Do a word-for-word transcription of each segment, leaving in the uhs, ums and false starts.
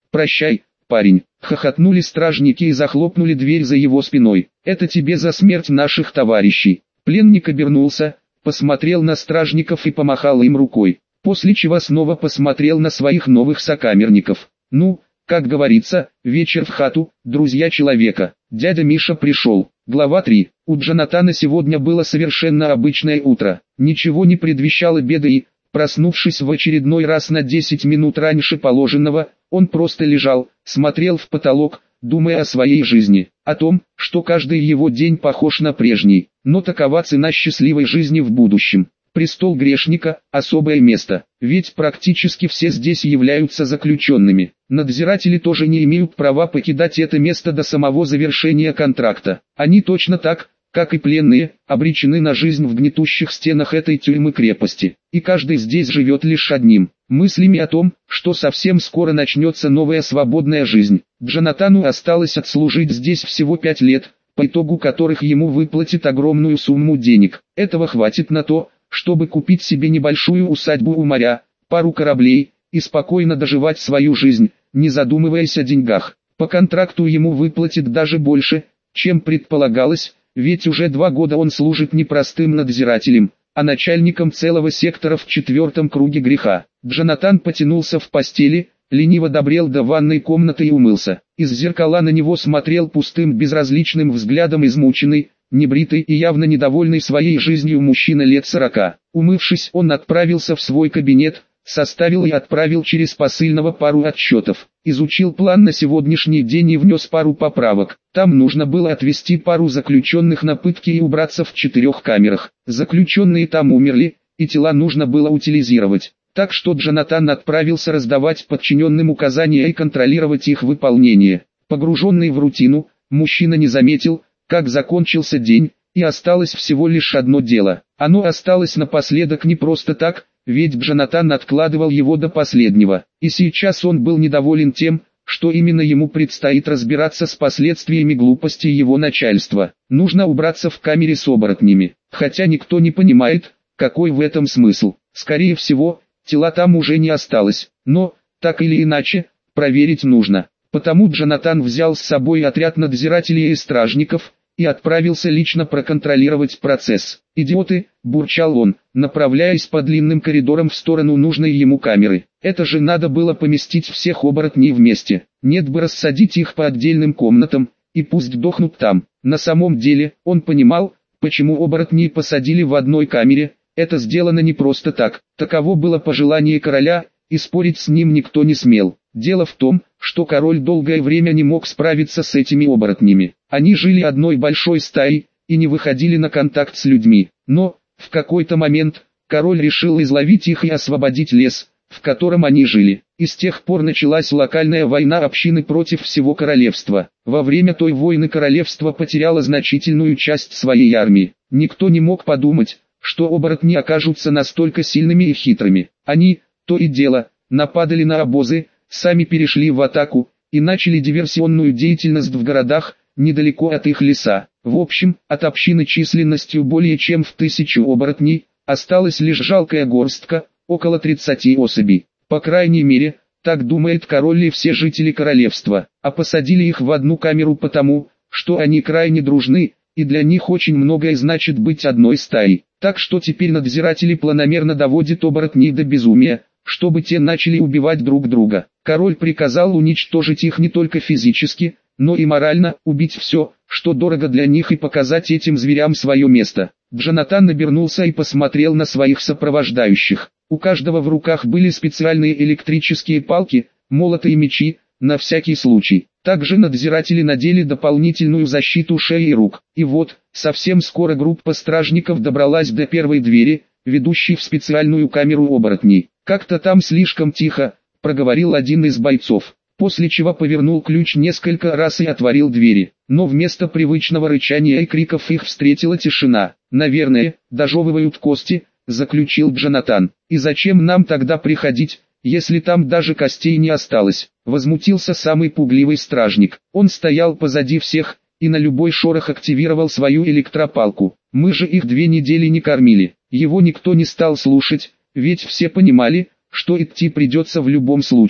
«Прощай, парень», — хохотнули стражники и захлопнули дверь за его спиной. «Это тебе за смерть наших товарищей». Пленник обернулся, посмотрел на стражников и помахал им рукой, после чего снова посмотрел на своих новых сокамерников. «Ну, как говорится, вечер в хату, друзья человека». Дядя Миша пришел. Глава три. У Джонатана сегодня было совершенно обычное утро. Ничего не предвещало беды и, проснувшись в очередной раз на десять минут раньше положенного, он просто лежал, смотрел в потолок, думая о своей жизни, о том, что каждый его день похож на прежний, но такова цена счастливой жизни в будущем. Престол грешника – особое место, ведь практически все здесь являются заключенными. Надзиратели тоже не имеют права покидать это место до самого завершения контракта. Они точно так, как и пленные, обречены на жизнь в гнетущих стенах этой тюрьмы-крепости. И каждый здесь живет лишь одним – мыслями о том, что совсем скоро начнется новая свободная жизнь. Джонатану осталось отслужить здесь всего пять лет, по итогу которых ему выплатят огромную сумму денег. Этого хватит на то, чтобы купить себе небольшую усадьбу у моря, пару кораблей, и спокойно доживать свою жизнь, не задумываясь о деньгах. По контракту ему выплатят даже больше, чем предполагалось, ведь уже два года он служит не простым надзирателем, а начальником целого сектора в четвертом круге греха. Джонатан потянулся в постели, лениво добрел до ванной комнаты и умылся. Из зеркала на него смотрел пустым безразличным взглядом измученный, небритый и явно недовольный своей жизнью мужчина лет сорока. Умывшись, он отправился в свой кабинет, составил и отправил через посыльного пару отчетов, изучил план на сегодняшний день и внес пару поправок. Там нужно было отвезти пару заключенных на пытки и убраться в четырех камерах. Заключенные там умерли, и тела нужно было утилизировать. Так что Джонатан отправился раздавать подчиненным указания и контролировать их выполнение. Погруженный в рутину, мужчина не заметил, как закончился день, и осталось всего лишь одно дело. Оно осталось напоследок не просто так, ведь Джонатан откладывал его до последнего. И сейчас он был недоволен тем, что именно ему предстоит разбираться с последствиями глупости его начальства. Нужно убраться в камере с оборотнями, хотя никто не понимает, какой в этом смысл. Скорее всего, тела там уже не осталось, но, так или иначе, проверить нужно. Потому Джонатан взял с собой отряд надзирателей и стражников, и отправился лично проконтролировать процесс. «Идиоты!» – бурчал он, направляясь по длинным коридорам в сторону нужной ему камеры. «Это же надо было поместить всех оборотней вместе. Нет бы рассадить их по отдельным комнатам, и пусть дохнут там». На самом деле, он понимал, почему оборотней посадили в одной камере. Это сделано не просто так. Таково было пожелание короля, и спорить с ним никто не смел. Дело в том, что король долгое время не мог справиться с этими оборотнями. Они жили одной большой стаей, и не выходили на контакт с людьми. Но, в какой-то момент, король решил изловить их и освободить лес, в котором они жили. И с тех пор началась локальная война общины против всего королевства. Во время той войны королевство потеряло значительную часть своей армии. Никто не мог подумать, что оборотни окажутся настолько сильными и хитрыми. Они, то и дело, нападали на обозы, сами перешли в атаку, и начали диверсионную деятельность в городах, недалеко от их леса. В общем, от общины численностью более чем в тысячу оборотней, осталась лишь жалкая горстка, около тридцати особей. По крайней мере, так думает король и все жители королевства, а посадили их в одну камеру потому, что они крайне дружны, и для них очень многое значит быть одной стаей. Так что теперь надзиратели планомерно доводят оборотней до безумия, чтобы те начали убивать друг друга. Король приказал уничтожить их не только физически, но и морально, убить все, что дорого для них, и показать этим зверям свое место. Джонатан обернулся и посмотрел на своих сопровождающих. У каждого в руках были специальные электрические палки, молоты и мечи, на всякий случай. Также надзиратели надели дополнительную защиту шеи и рук. И вот, совсем скоро группа стражников добралась до первой двери, ведущей в специальную камеру оборотней. «Как-то там слишком тихо», — проговорил один из бойцов, после чего повернул ключ несколько раз и отворил двери. Но вместо привычного рычания и криков их встретила тишина. «Наверное, дожевывают кости», — заключил Джонатан. «И зачем нам тогда приходить, если там даже костей не осталось?» Возмутился самый пугливый стражник. Он стоял позади всех, и на любой шорох активировал свою электропалку. «Мы же их две недели не кормили». Его никто не стал слушать, ведь все понимали, что идти придется в любом случае.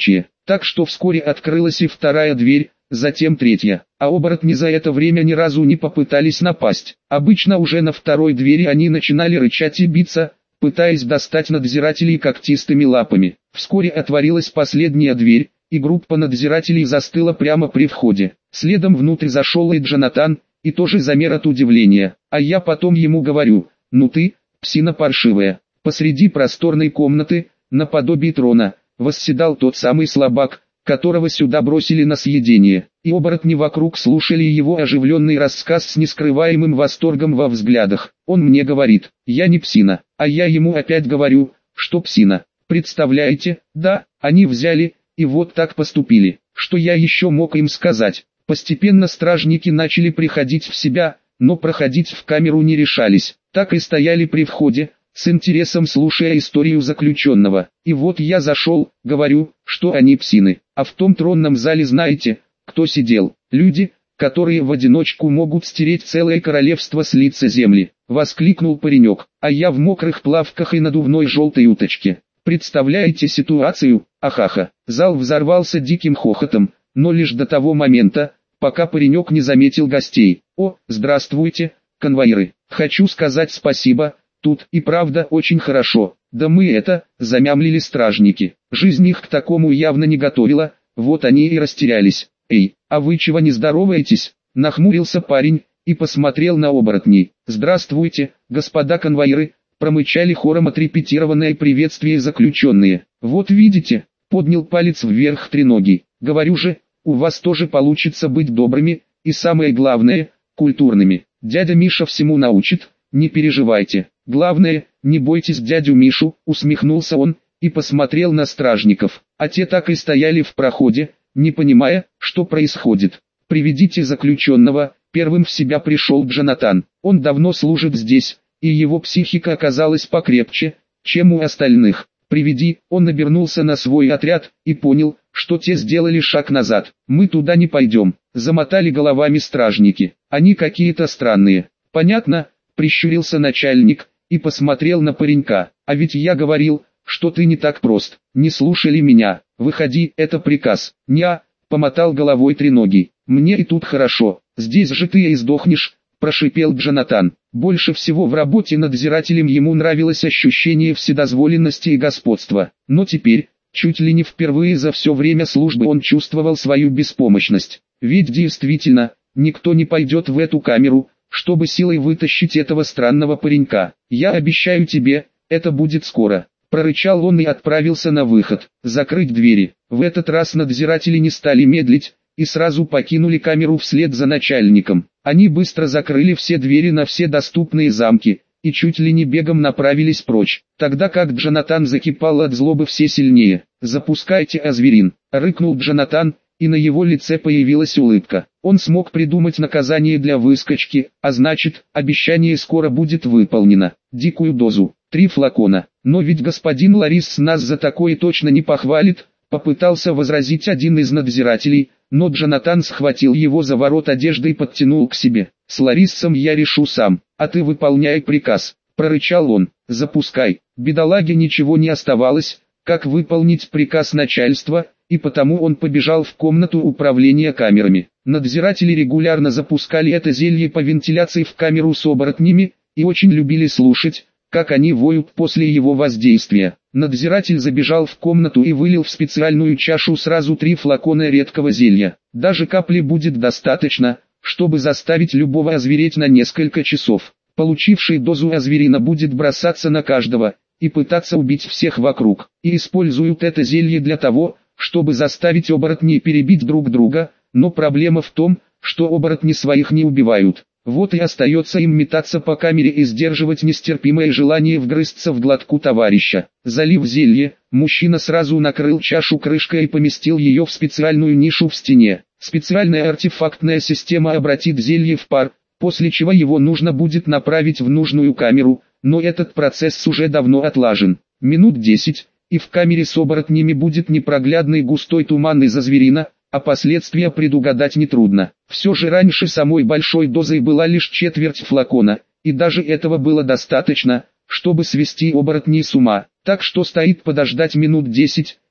Так что вскоре открылась и вторая дверь, затем третья, а оборотни за это время ни разу не попытались напасть. Обычно уже на второй двери они начинали рычать и биться, пытаясь достать надзирателей когтистыми лапами. Вскоре отворилась последняя дверь, и группа надзирателей застыла прямо при входе. Следом внутрь зашел и Джонатан, и тоже замер от удивления. А я потом ему говорю: «Ну ты, псина паршивая». Посреди просторной комнаты, наподобие трона, восседал тот самый слабак, которого сюда бросили на съедение. И оборотни вокруг слушали его оживленный рассказ с нескрываемым восторгом во взглядах. Он мне говорит: «Я не псина», а я ему опять говорю, что псина. Представляете, да, они взяли и вот так поступили. Что я еще мог им сказать? Постепенно стражники начали приходить в себя, но проходить в камеру не решались. Так и стояли при входе, с интересом слушая историю заключенного. И вот я зашел, говорю, что они псины. А в том тронном зале знаете, кто сидел? Люди, которые в одиночку могут стереть целое королевство с лица земли. Воскликнул паренек, а я в мокрых плавках и надувной желтой уточке. Представляете ситуацию? Ахаха. Зал взорвался диким хохотом, но лишь до того момента, пока паренек не заметил гостей. О, здравствуйте, конвоиры. Хочу сказать спасибо, тут и правда очень хорошо. Да мы это, замямлили стражники. Жизнь их к такому явно не готовила, вот они и растерялись. Эй, а вы чего не здороваетесь? Нахмурился парень и посмотрел на оборотней. Здравствуйте, господа конвоиры, промычали хором отрепетированное приветствие заключенные. Вот видите, поднял палец вверх треногий. Говорю же, у вас тоже получится быть добрыми, и самое главное, культурными. Дядя Миша всему научит, не переживайте. Главное, не бойтесь дядю Мишу, усмехнулся он, и посмотрел на стражников. А те так и стояли в проходе, не понимая, что происходит. Приведите заключенного, первым в себя пришел Джонатан. Он давно служит здесь, и его психика оказалась покрепче, чем у остальных. Приведи, он обернулся на свой отряд, и понял, что те сделали шаг назад. Мы туда не пойдем, замотали головами стражники. Они какие-то странные. Понятно, прищурился начальник, и посмотрел на паренька. А ведь я говорил, что ты не так прост. Не слушали меня. Выходи, это приказ. Ня, помотал головой треногий. Мне и тут хорошо. Здесь же ты и сдохнешь, прошипел Джонатан. Больше всего в работе надзирателем ему нравилось ощущение вседозволенности и господства. Но теперь, чуть ли не впервые за все время службы, он чувствовал свою беспомощность. Ведь действительно, никто не пойдет в эту камеру, чтобы силой вытащить этого странного паренька. Я обещаю тебе, это будет скоро. Прорычал он и отправился на выход. Закрыть двери. В этот раз надзиратели не стали медлить, и сразу покинули камеру вслед за начальником. Они быстро закрыли все двери на все доступные замки, и чуть ли не бегом направились прочь, тогда как Джонатан закипал от злобы все сильнее. «Запускайте, Азверин!» — рыкнул Джонатан, и на его лице появилась улыбка. Он смог придумать наказание для выскочки, а значит, обещание скоро будет выполнено. Дикую дозу, три флакона. Но ведь господин Ларис нас за такое точно не похвалит, попытался возразить один из надзирателей, но Джонатан схватил его за ворот одежды и подтянул к себе. «С Лариссом я решу сам, а ты выполняй приказ», — прорычал он. «Запускай». Бедолаге ничего не оставалось, как выполнить приказ начальства, и потому он побежал в комнату управления камерами. Надзиратели регулярно запускали это зелье по вентиляции в камеру с оборотнями, и очень любили слушать, как они воют после его воздействия. Надзиратель забежал в комнату и вылил в специальную чашу сразу три флакона редкого зелья. Даже капли будет достаточно, чтобы заставить любого озвереть на несколько часов. Получивший дозу озверина будет бросаться на каждого и пытаться убить всех вокруг. И используют это зелье для того, чтобы заставить оборотней перебить друг друга, но проблема в том, что оборотни своих не убивают. Вот и остается им метаться по камере и сдерживать нестерпимое желание вгрызться в глотку товарища. Залив зелье, мужчина сразу накрыл чашу крышкой и поместил ее в специальную нишу в стене. Специальная артефактная система обратит зелье в пар, после чего его нужно будет направить в нужную камеру, но этот процесс уже давно отлажен. Минут десять, и в камере с оборотнями будет непроглядный густой туман из азверина, а последствия предугадать нетрудно. Все же раньше самой большой дозой была лишь четверть флакона, и даже этого было достаточно, чтобы свести оборотней с ума. Так что стоит подождать минут десять,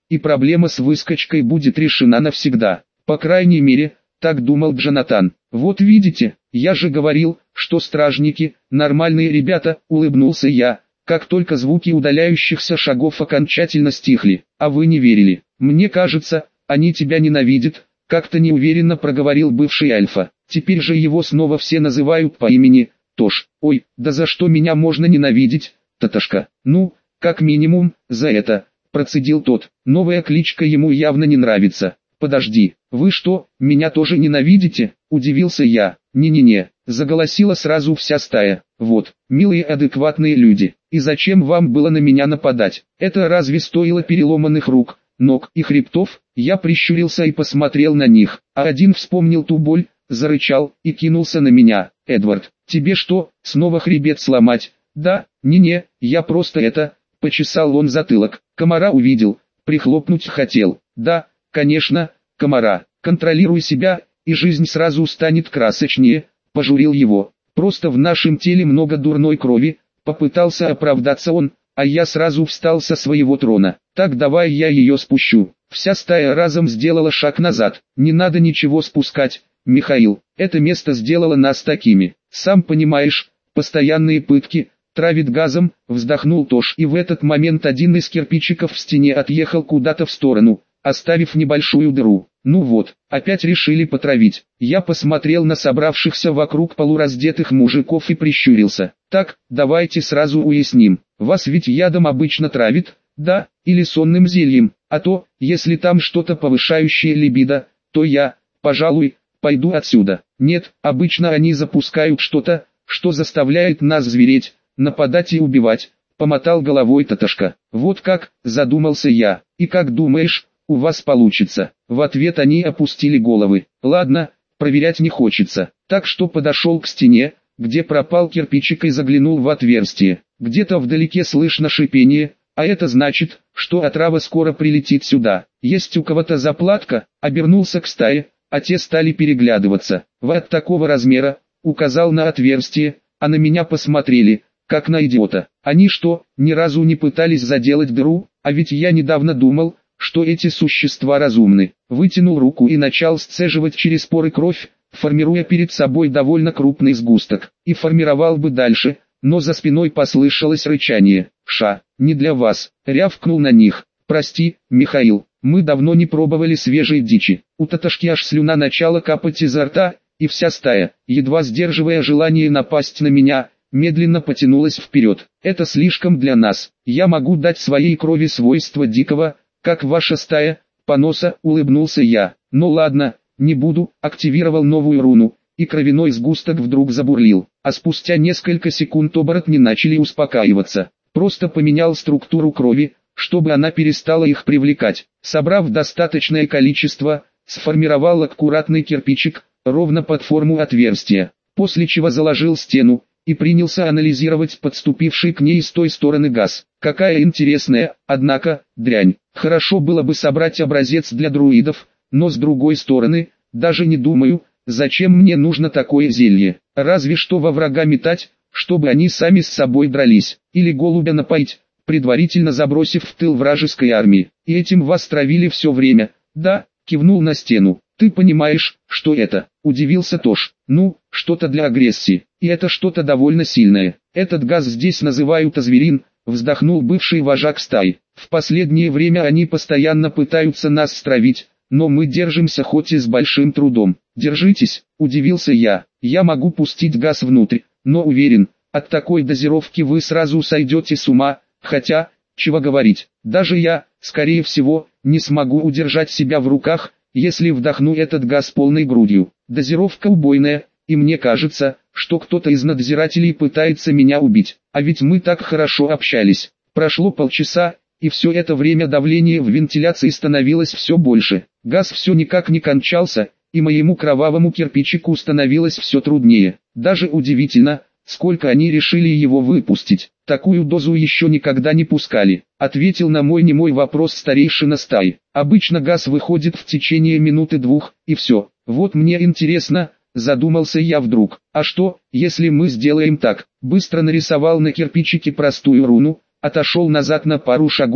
и проблема с выскочкой будет решена навсегда. По крайней мере, так думал Джонатан. Вот видите, я же говорил, что стражники – нормальные ребята, улыбнулся я, как только звуки удаляющихся шагов окончательно стихли. А вы не верили. Мне кажется, они тебя ненавидят, как-то неуверенно проговорил бывший Альфа. Теперь же его снова все называют по имени Тош. Ой, да за что меня можно ненавидеть, Таташка? Ну, как минимум, за это, процедил тот. Новая кличка ему явно не нравится. Подожди, вы что, меня тоже ненавидите? Удивился я. Не-не-не, заголосила сразу вся стая. Вот, милые адекватные люди, и зачем вам было на меня нападать? Это разве стоило переломанных рук, ног и хребтов? Я прищурился и посмотрел на них, а один вспомнил ту боль, зарычал и кинулся на меня. Эдвард, тебе что, снова хребет сломать? Да, не-не, я просто это, почесал он затылок. Комара увидел, прихлопнуть хотел. Да, конечно, комара, контролируй себя, и жизнь сразу станет красочнее, пожурил его. Просто в нашем теле много дурной крови, попытался оправдаться он, а я сразу встал со своего трона. Так давай я ее спущу. Вся стая разом сделала шаг назад. Не надо ничего спускать, Михаил, это место сделало нас такими. Сам понимаешь, постоянные пытки, травит газом, вздохнул Тош. И в этот момент один из кирпичиков в стене отъехал куда-то в сторону, оставив небольшую дыру. Ну вот, опять решили потравить. Я посмотрел на собравшихся вокруг полураздетых мужиков и прищурился. Так, давайте сразу уясним, вас ведь ядом обычно травит, да, или сонным зельем, а то, если там что-то повышающее либидо, то я, пожалуй, пойду отсюда. Нет, обычно они запускают что-то, что заставляет нас звереть, нападать и убивать, помотал головой Таташка. Вот как, задумался я, и как думаешь, у вас получится? В ответ они опустили головы. Ладно, проверять не хочется. Так что подошел к стене, где пропал кирпичик и заглянул в отверстие. Где-то вдалеке слышно шипение, а это значит, что отрава скоро прилетит сюда. Есть у кого-то заплатка? Обернулся к стае, а те стали переглядываться. Вы от такого размера, указал на отверстие, а на меня посмотрели, как на идиота. Они что, ни разу не пытались заделать дыру? А ведь я недавно думал, что эти существа разумны. Вытянул руку и начал сцеживать через поры кровь, формируя перед собой довольно крупный сгусток. И формировал бы дальше, но за спиной послышалось рычание. «Ша, не для вас», рявкнул на них. «Прости, Михаил, мы давно не пробовали свежей дичи». У Таташки аж слюна начала капать изо рта, и вся стая, едва сдерживая желание напасть на меня, медленно потянулась вперед. «Это слишком для нас. Я могу дать своей крови свойства дикого, как ваша стая, поноса», улыбнулся я. «Ну ладно, не буду», активировал новую руну, и кровяной сгусток вдруг забурлил, а спустя несколько секунд оборотни начали успокаиваться. Просто поменял структуру крови, чтобы она перестала их привлекать. Собрав достаточное количество, сформировал аккуратный кирпичик, ровно под форму отверстия, после чего заложил стену, и принялся анализировать подступивший к ней с той стороны газ. Какая интересная, однако, дрянь. Хорошо было бы собрать образец для друидов, но с другой стороны, даже не думаю, зачем мне нужно такое зелье. Разве что во врага метать, чтобы они сами с собой дрались, или голубя напоить, предварительно забросив в тыл вражеской армии. И этим вас травили все время. Да, кивнул на стену. Ты понимаешь, что это? Удивился Тош. Ну, что-то для агрессии. И это что-то довольно сильное. Этот газ здесь называют азверин, вздохнул бывший вожак стаи. В последнее время они постоянно пытаются нас стравить, но мы держимся хоть и с большим трудом. Держитесь, удивился я. Я могу пустить газ внутрь, но уверен, от такой дозировки вы сразу сойдете с ума, хотя, чего говорить, даже я, скорее всего, не смогу удержать себя в руках, если вдохну этот газ полной грудью. Дозировка убойная, и мне кажется, что кто-то из надзирателей пытается меня убить. А ведь мы так хорошо общались. Прошло полчаса, и все это время давление в вентиляции становилось все больше. Газ все никак не кончался, и моему кровавому кирпичику становилось все труднее. Даже удивительно, сколько они решили его выпустить. Такую дозу еще никогда не пускали. Ответил на мой немой вопрос старейшина стаи. Обычно газ выходит в течение минуты-двух, и все. Вот мне интересно, задумался я вдруг. А что, если мы сделаем так? Быстро нарисовал на кирпичике простую руну, отошел назад на пару шагов,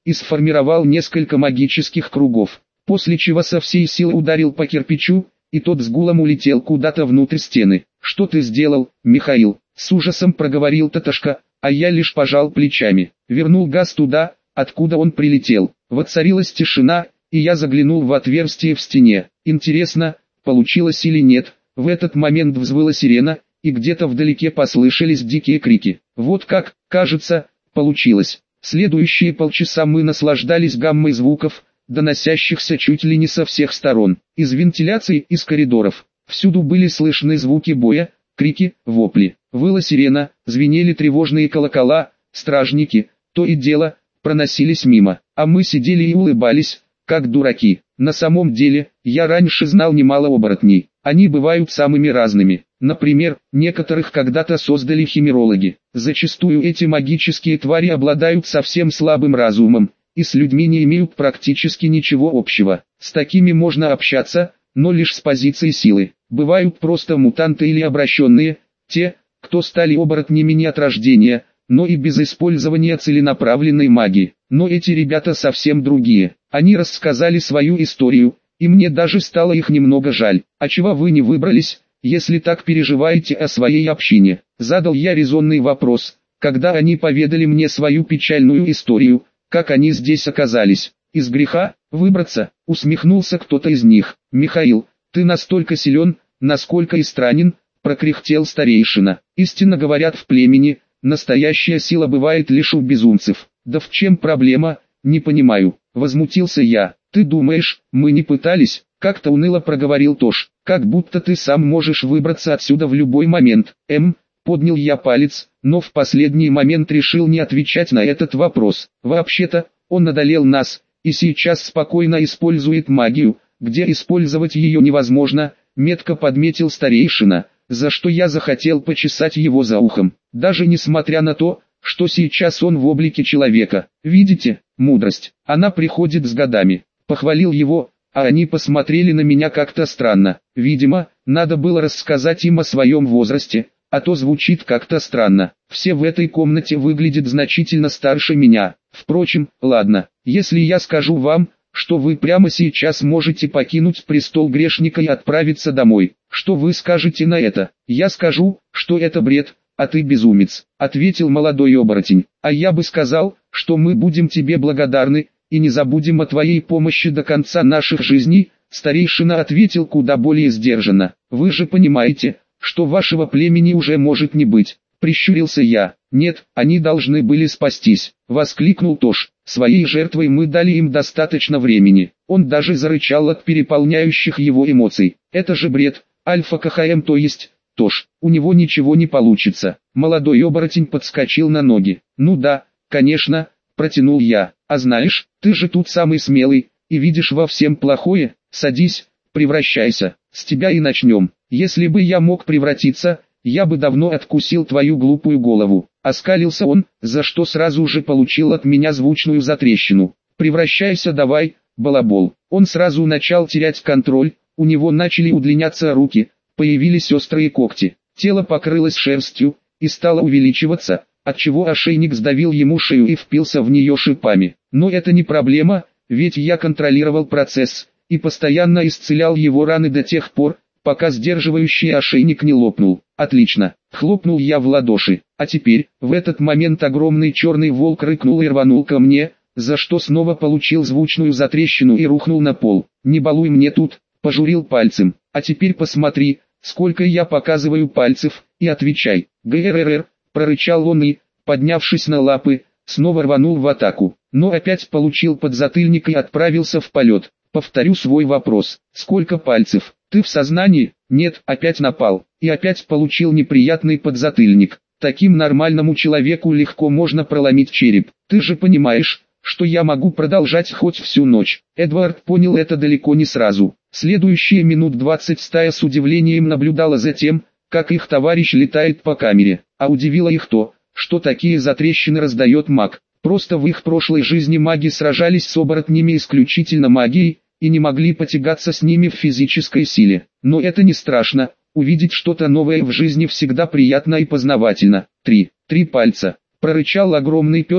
и сформировал несколько магических кругов, после чего со всей силы ударил по кирпичу, и тот с гулом улетел куда-то внутрь стены. «Что ты сделал, Михаил?» — с ужасом проговорил Татошка, а я лишь пожал плечами. Вернул газ туда, откуда он прилетел. Воцарилась тишина, и я заглянул в отверстие в стене. Интересно, получилось или нет. В этот момент взвыла сирена, и где-то вдалеке послышались дикие крики. Вот как, кажется, получилось. Следующие полчаса мы наслаждались гаммой звуков, доносящихся чуть ли не со всех сторон. Из вентиляций, из коридоров. Всюду были слышны звуки боя, крики, вопли. Выла сирена, звенели тревожные колокола, стражники, то и дело, проносились мимо. А мы сидели и улыбались, как дураки. На самом деле, я раньше знал немало оборотней. Они бывают самыми разными. Например, некоторых когда-то создали химерологи. Зачастую эти магические твари обладают совсем слабым разумом, и с людьми не имеют практически ничего общего. С такими можно общаться, но лишь с позиции силы. Бывают просто мутанты или обращенные, те, кто стали оборотнями не от рождения, но и без использования целенаправленной магии. Но эти ребята совсем другие. Они рассказали свою историю, и мне даже стало их немного жаль. А чего вы не выбрались, если так переживаете о своей общине? Задал я резонный вопрос, когда они поведали мне свою печальную историю, как они здесь оказались. Из греха выбраться, усмехнулся кто-то из них. Михаил, ты настолько силен, насколько и странен, прокряхтел старейшина. Истинно говорят в племени, настоящая сила бывает лишь у безумцев. Да в чем проблема, не понимаю, возмутился я. Ты думаешь, мы не пытались? Как-то уныло проговорил Тош. Как будто ты сам можешь выбраться отсюда в любой момент. Эм, поднял я палец, но в последний момент решил не отвечать на этот вопрос. Вообще-то, он одолел нас, и сейчас спокойно использует магию, где использовать ее невозможно, метко подметил старейшина, за что я захотел почесать его за ухом. Даже несмотря на то, что сейчас он в облике человека. Видите, мудрость, она приходит с годами. Похвалил его, а они посмотрели на меня как-то странно. Видимо, надо было рассказать им о своем возрасте, а то звучит как-то странно. Все в этой комнате выглядят значительно старше меня. Впрочем, ладно, если я скажу вам, что вы прямо сейчас можете покинуть престол грешника и отправиться домой, что вы скажете на это? Я скажу, что это бред, а ты безумец, ответил молодой оборотень. А я бы сказал, что мы будем тебе благодарны, и не забудем о твоей помощи до конца наших жизней, старейшина ответил куда более сдержанно. Вы же понимаете, что вашего племени уже может не быть, прищурился я. Нет, они должны были спастись, воскликнул Тош. Своей жертвой мы дали им достаточно времени. Он даже зарычал от переполняющих его эмоций. Это же бред, Альфа-КХМ, то есть, Тош, у него ничего не получится. Молодой оборотень подскочил на ноги. Ну да, конечно, протянул я. А знаешь, ты же тут самый смелый, и видишь во всем плохое. Садись, превращайся, с тебя и начнем. Если бы я мог превратиться, я бы давно откусил твою глупую голову. Оскалился он, за что сразу же получил от меня звучную затрещину. Превращайся давай, балабол. Он сразу начал терять контроль, у него начали удлиняться руки, появились острые когти. Тело покрылось шерстью и стало увеличиваться, отчего ошейник сдавил ему шею и впился в нее шипами. Но это не проблема, ведь я контролировал процесс и постоянно исцелял его раны до тех пор, пока сдерживающий ошейник не лопнул. Отлично, хлопнул я в ладоши. А теперь, в этот момент огромный черный волк рыкнул и рванул ко мне, за что снова получил звучную затрещину и рухнул на пол. Не балуй мне тут, пожурил пальцем. А теперь посмотри, сколько я показываю пальцев, и отвечай. ГРРР, прорычал он и, поднявшись на лапы, снова рванул в атаку. Но опять получил подзатыльник и отправился в полет. Повторю свой вопрос. Сколько пальцев? Ты в сознании? Нет, опять напал. И опять получил неприятный подзатыльник. Таким нормальному человеку легко можно проломить череп. Ты же понимаешь, что я могу продолжать хоть всю ночь. Эдвард понял это далеко не сразу. Следующие минут двадцать стая с удивлением наблюдала за тем, как их товарищ летает по камере. А удивило их то, что такие затрещины раздает маг. Просто в их прошлой жизни маги сражались с оборотнями исключительно магией, и не могли потягаться с ними в физической силе. Но это не страшно, увидеть что-то новое в жизни всегда приятно и познавательно. Три, три пальца, прорычал огромный пес,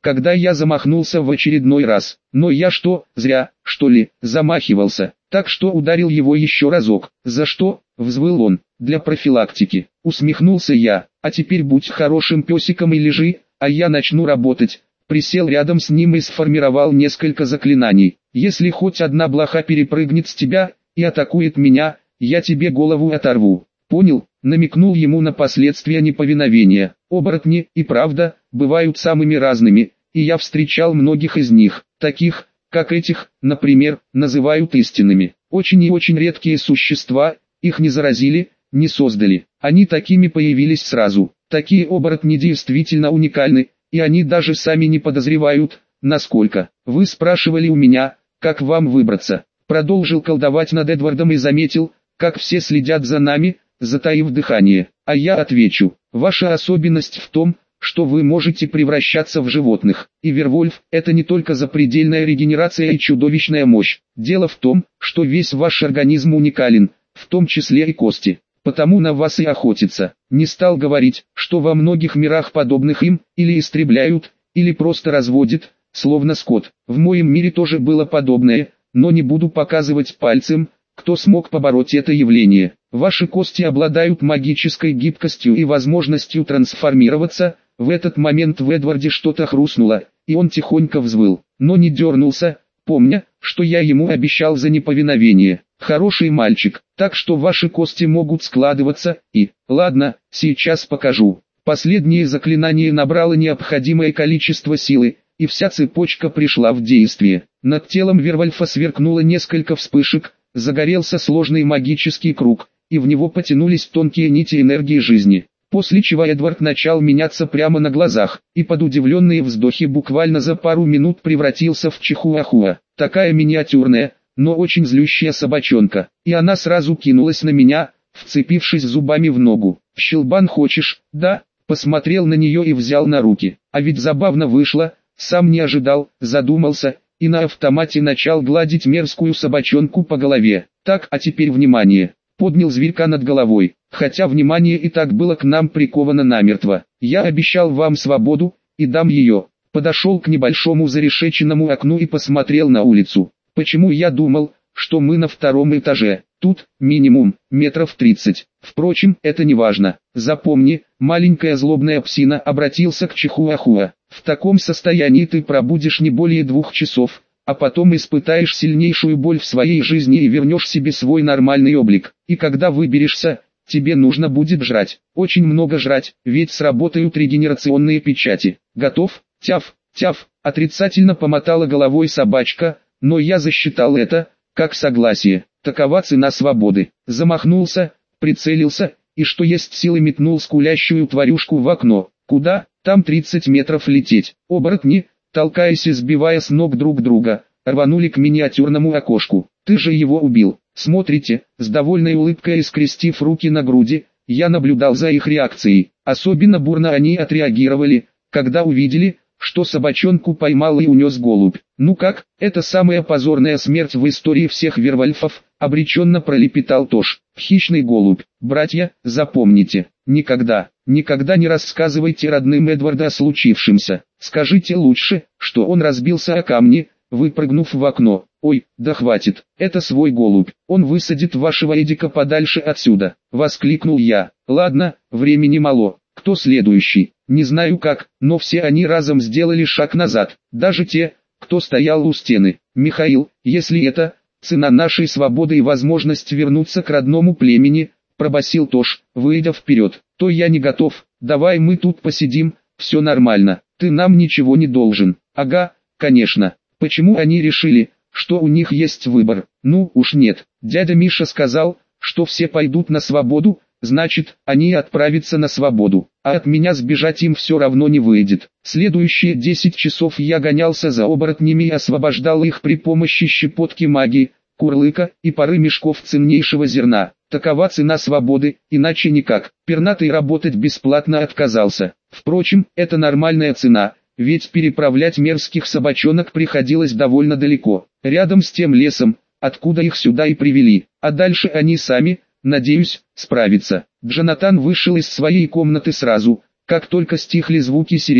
когда я замахнулся в очередной раз. Но я что, зря, что ли, замахивался, так что ударил его еще разок. «За что?» — взвыл он. «Для профилактики», — усмехнулся я. «А теперь будь хорошим песиком и лежи, а я начну работать». Присел рядом с ним и сформировал несколько заклинаний. «Если хоть одна блоха перепрыгнет с тебя и атакует меня, я тебе голову оторву. Понял?» Намекнул ему на последствия неповиновения. Оборотни, и правда, бывают самыми разными, и я встречал многих из них. Таких, как этих, например, называют истинными. Очень и очень редкие существа, их не заразили, не создали. Они такими появились сразу. Такие оборотни действительно уникальны, и они даже сами не подозревают, насколько. Вы спрашивали у меня, как вам выбраться. Продолжил колдовать над Эдвардом и заметил, как все следят за нами, затаив дыхание. А я отвечу, ваша особенность в том, что вы можете превращаться в животных. И Вервольф – это не только запредельная регенерация и чудовищная мощь. Дело в том, что весь ваш организм уникален, в том числе и кости. Потому на вас и охотятся. Не стал говорить, что во многих мирах подобных им, или истребляют, или просто разводят, словно скот. В моем мире тоже было подобное, но не буду показывать пальцем, кто смог побороть это явление. Ваши кости обладают магической гибкостью и возможностью трансформироваться. В этот момент в Эдварде что-то хрустнуло, и он тихонько взвыл, но не дернулся, помня, что я ему обещал за неповиновение. Хороший мальчик, так что ваши кости могут складываться, и, ладно, сейчас покажу. Последнее заклинание набрало необходимое количество силы, и вся цепочка пришла в действие. Над телом Вервольфа сверкнуло несколько вспышек, загорелся сложный магический круг, и в него потянулись тонкие нити энергии жизни. После чего Эдвард начал меняться прямо на глазах, и под удивленные вздохи буквально за пару минут превратился в чихуахуа. Такая миниатюрная, но очень злющая собачонка, и она сразу кинулась на меня, вцепившись зубами в ногу. «Щелбан хочешь?» «Да», посмотрел на нее и взял на руки. А ведь забавно вышло, сам не ожидал, задумался, и на автомате начал гладить мерзкую собачонку по голове. Так, а теперь внимание. Поднял зверька над головой, хотя внимание и так было к нам приковано намертво. Я обещал вам свободу, и дам ее. Подошел к небольшому зарешеченному окну и посмотрел на улицу. Почему я думал, что мы на втором этаже? Тут, минимум, метров тридцать. Впрочем, это не важно. Запомни, маленькая злобная псина, обратился к чихуахуа. В таком состоянии ты пробудешь не более двух часов, а потом испытаешь сильнейшую боль в своей жизни и вернешь себе свой нормальный облик. И когда выберешься, тебе нужно будет жрать. Очень много жрать, ведь сработают регенерационные печати. Готов? Тяф, тяф, отрицательно помотала головой собачка, но я засчитал это, как согласие. Такова цена свободы. Замахнулся, прицелился, и что есть силы метнул скулящую тварюшку в окно. Куда? Там тридцать метров лететь. Оборотни, толкаясь и сбивая с ног друг друга, рванули к миниатюрному окошку. Ты же его убил. Смотрите, с довольной улыбкой и скрестив руки на груди, я наблюдал за их реакцией. Особенно бурно они отреагировали, когда увидели, что собачонку поймал и унес голубь. Ну как, это самая позорная смерть в истории всех вервольфов, обреченно пролепетал Тош. Хищный голубь. Братья, запомните, никогда, никогда не рассказывайте родным Эдварда о случившемся. Скажите лучше, что он разбился о камни, выпрыгнув в окно. Ой, да хватит, это свой голубь, он высадит вашего Эдика подальше отсюда, воскликнул я. Ладно, времени мало, кто следующий? Не знаю как, но все они разом сделали шаг назад, даже те, кто стоял у стены. Михаил, если это цена нашей свободы и возможность вернуться к родному племени, пробасил Тош, выйдя вперед, то я не готов. Давай мы тут посидим, все нормально, ты нам ничего не должен. Ага, конечно. Почему они решили, что у них есть выбор? Ну уж нет. Дядя Миша сказал, что все пойдут на свободу, значит, они отправятся на свободу, а от меня сбежать им все равно не выйдет. Следующие десять часов я гонялся за оборотнями и освобождал их при помощи щепотки магии, курлыка и пары мешков ценнейшего зерна. Такова цена свободы, иначе никак. Пернатый работать бесплатно отказался. Впрочем, это нормальная цена, ведь переправлять мерзких собачонок приходилось довольно далеко, рядом с тем лесом, откуда их сюда и привели, а дальше они сами, надеюсь, справятся. Джонатан вышел из своей комнаты сразу, как только стихли звуки сирены,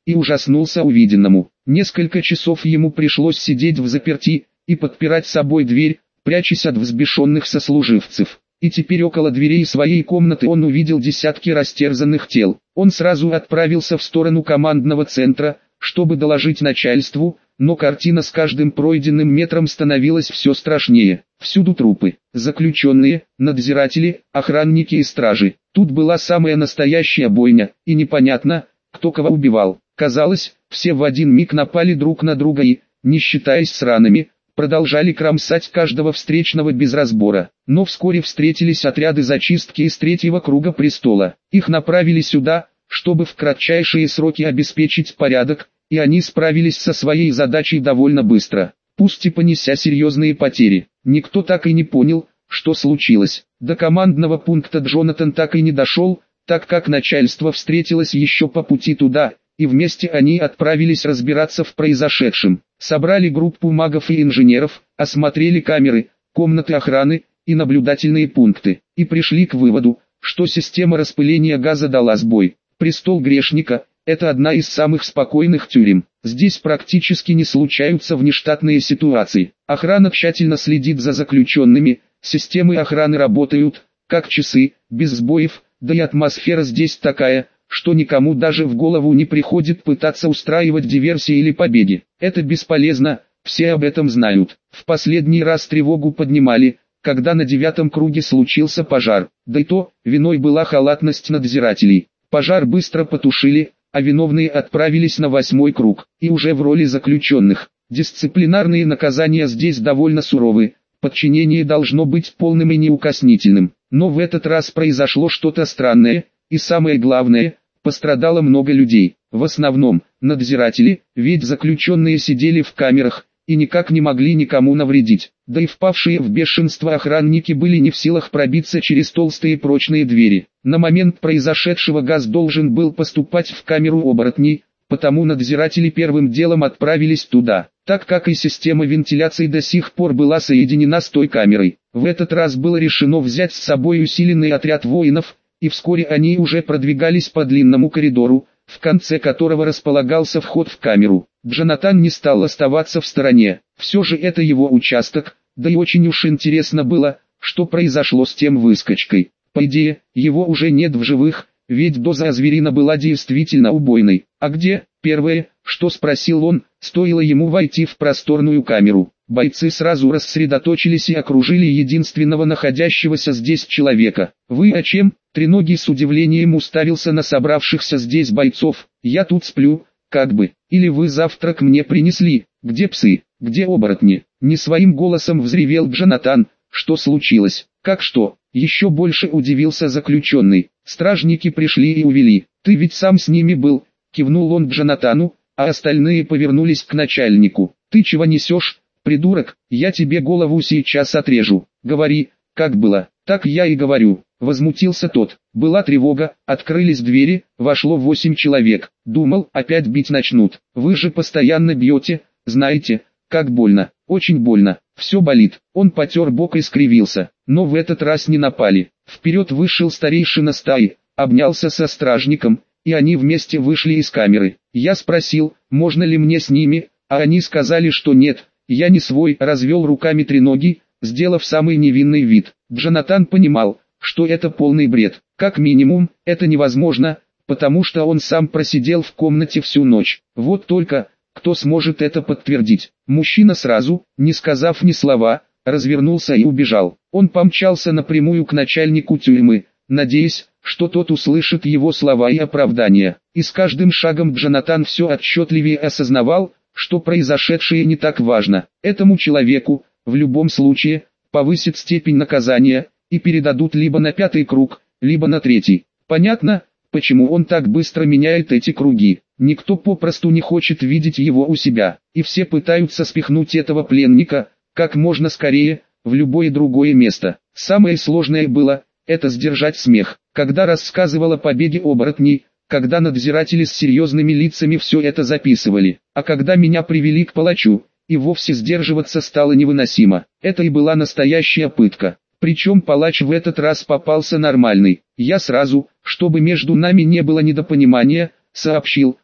и ужаснулся увиденному. Несколько часов ему пришлось сидеть взаперти и подпирать собой дверь, прячась от взбешенных сослуживцев. И теперь около дверей своей комнаты он увидел десятки растерзанных тел. Он сразу отправился в сторону командного центра, чтобы доложить начальству, но картина с каждым пройденным метром становилась все страшнее. Всюду трупы, заключенные, надзиратели, охранники и стражи. Тут была самая настоящая бойня, и непонятно, кто кого убивал. Казалось, все в один миг напали друг на друга и, не считаясь с ранами, продолжали кромсать каждого встречного без разбора. Но вскоре встретились отряды зачистки из третьего круга престола. Их направили сюда, чтобы в кратчайшие сроки обеспечить порядок, и они справились со своей задачей довольно быстро, пусть и понеся серьезные потери. Никто так и не понял, что случилось. До командного пункта Джонатан так и не дошел, так как начальство встретилось еще по пути туда, и вместе они отправились разбираться в произошедшем. Собрали группу магов и инженеров, осмотрели камеры, комнаты охраны и наблюдательные пункты, и пришли к выводу, что система распыления газа дала сбой. Престол грешника – это одна из самых спокойных тюрем. Здесь практически не случаются внештатные ситуации. Охрана тщательно следит за заключенными, системы охраны работают, как часы, без сбоев, да и атмосфера здесь такая, что никому даже в голову не приходит пытаться устраивать диверсии или побеги. Это бесполезно, все об этом знают. В последний раз тревогу поднимали, когда на девятом круге случился пожар, да и то, виной была халатность надзирателей. Пожар быстро потушили, а виновные отправились на восьмой круг, и уже в роли заключенных. Дисциплинарные наказания здесь довольно суровы, подчинение должно быть полным и неукоснительным. Но в этот раз произошло что-то странное, и самое главное, пострадало много людей. В основном, надзиратели, ведь заключенные сидели в камерах, и никак не могли никому навредить. Да и впавшие в бешенство охранники были не в силах пробиться через толстые прочные двери. На момент произошедшего газ должен был поступать в камеру оборотней, потому надзиратели первым делом отправились туда, так как и система вентиляции до сих пор была соединена с той камерой. В этот раз было решено взять с собой усиленный отряд воинов, и вскоре они уже продвигались по длинному коридору, в конце которого располагался вход в камеру. Джонатан не стал оставаться в стороне, все же это его участок, да и очень уж интересно было, что произошло с тем выскочкой. По идее, его уже нет в живых, ведь доза зверина была действительно убойной. А где? Первое, что спросил он, стоило ему войти в просторную камеру. Бойцы сразу рассредоточились и окружили единственного находящегося здесь человека. «Вы о чем?» Треногий с удивлением уставился на собравшихся здесь бойцов. «Я тут сплю, как бы. Или вы завтрак мне принесли? Где псы? Где оборотни?» Не своим голосом взревел Джонатан. «Что случилось? Как что?» Еще больше удивился заключенный. «Стражники пришли и увели. Ты ведь сам с ними был», кивнул он Джонатану, а остальные повернулись к начальнику. «Ты чего несешь, придурок? Я тебе голову сейчас отрежу. Говори, как было?» «Так я и говорю», возмутился тот. Была тревога, открылись двери, вошло восемь человек. Думал, опять бить начнут. Вы же постоянно бьете, знаете, как больно, очень больно, все болит. Он потер бок и скривился, но в этот раз не напали. Вперед вышел старейшина стаи, обнялся со стражником, и они вместе вышли из камеры. Я спросил, можно ли мне с ними, а они сказали, что нет. Я не свой, развел руками треногий, сделав самый невинный вид. Джонатан понимал, что это полный бред. Как минимум, это невозможно, потому что он сам просидел в комнате всю ночь. Вот только, кто сможет это подтвердить? Мужчина сразу, не сказав ни слова, развернулся и убежал. Он помчался напрямую к начальнику тюрьмы, надеясь, что тот услышит его слова и оправдания. И с каждым шагом Джонатан все отчетливее осознавал, что произошедшее не так важно. Этому человеку, в любом случае, повысит степень наказания, и передадут либо на пятый круг, либо на третий. Понятно, почему он так быстро меняет эти круги. Никто попросту не хочет видеть его у себя, и все пытаются спихнуть этого пленника, как можно скорее, в любое другое место. Самое сложное было, это сдержать смех, когда рассказывал о побеге оборотней, когда надзиратели с серьезными лицами все это записывали, а когда меня привели к палачу, и вовсе сдерживаться стало невыносимо. Это и была настоящая пытка. Причем палач в этот раз попался нормальный. Я сразу, чтобы между нами не было недопонимания, сообщил,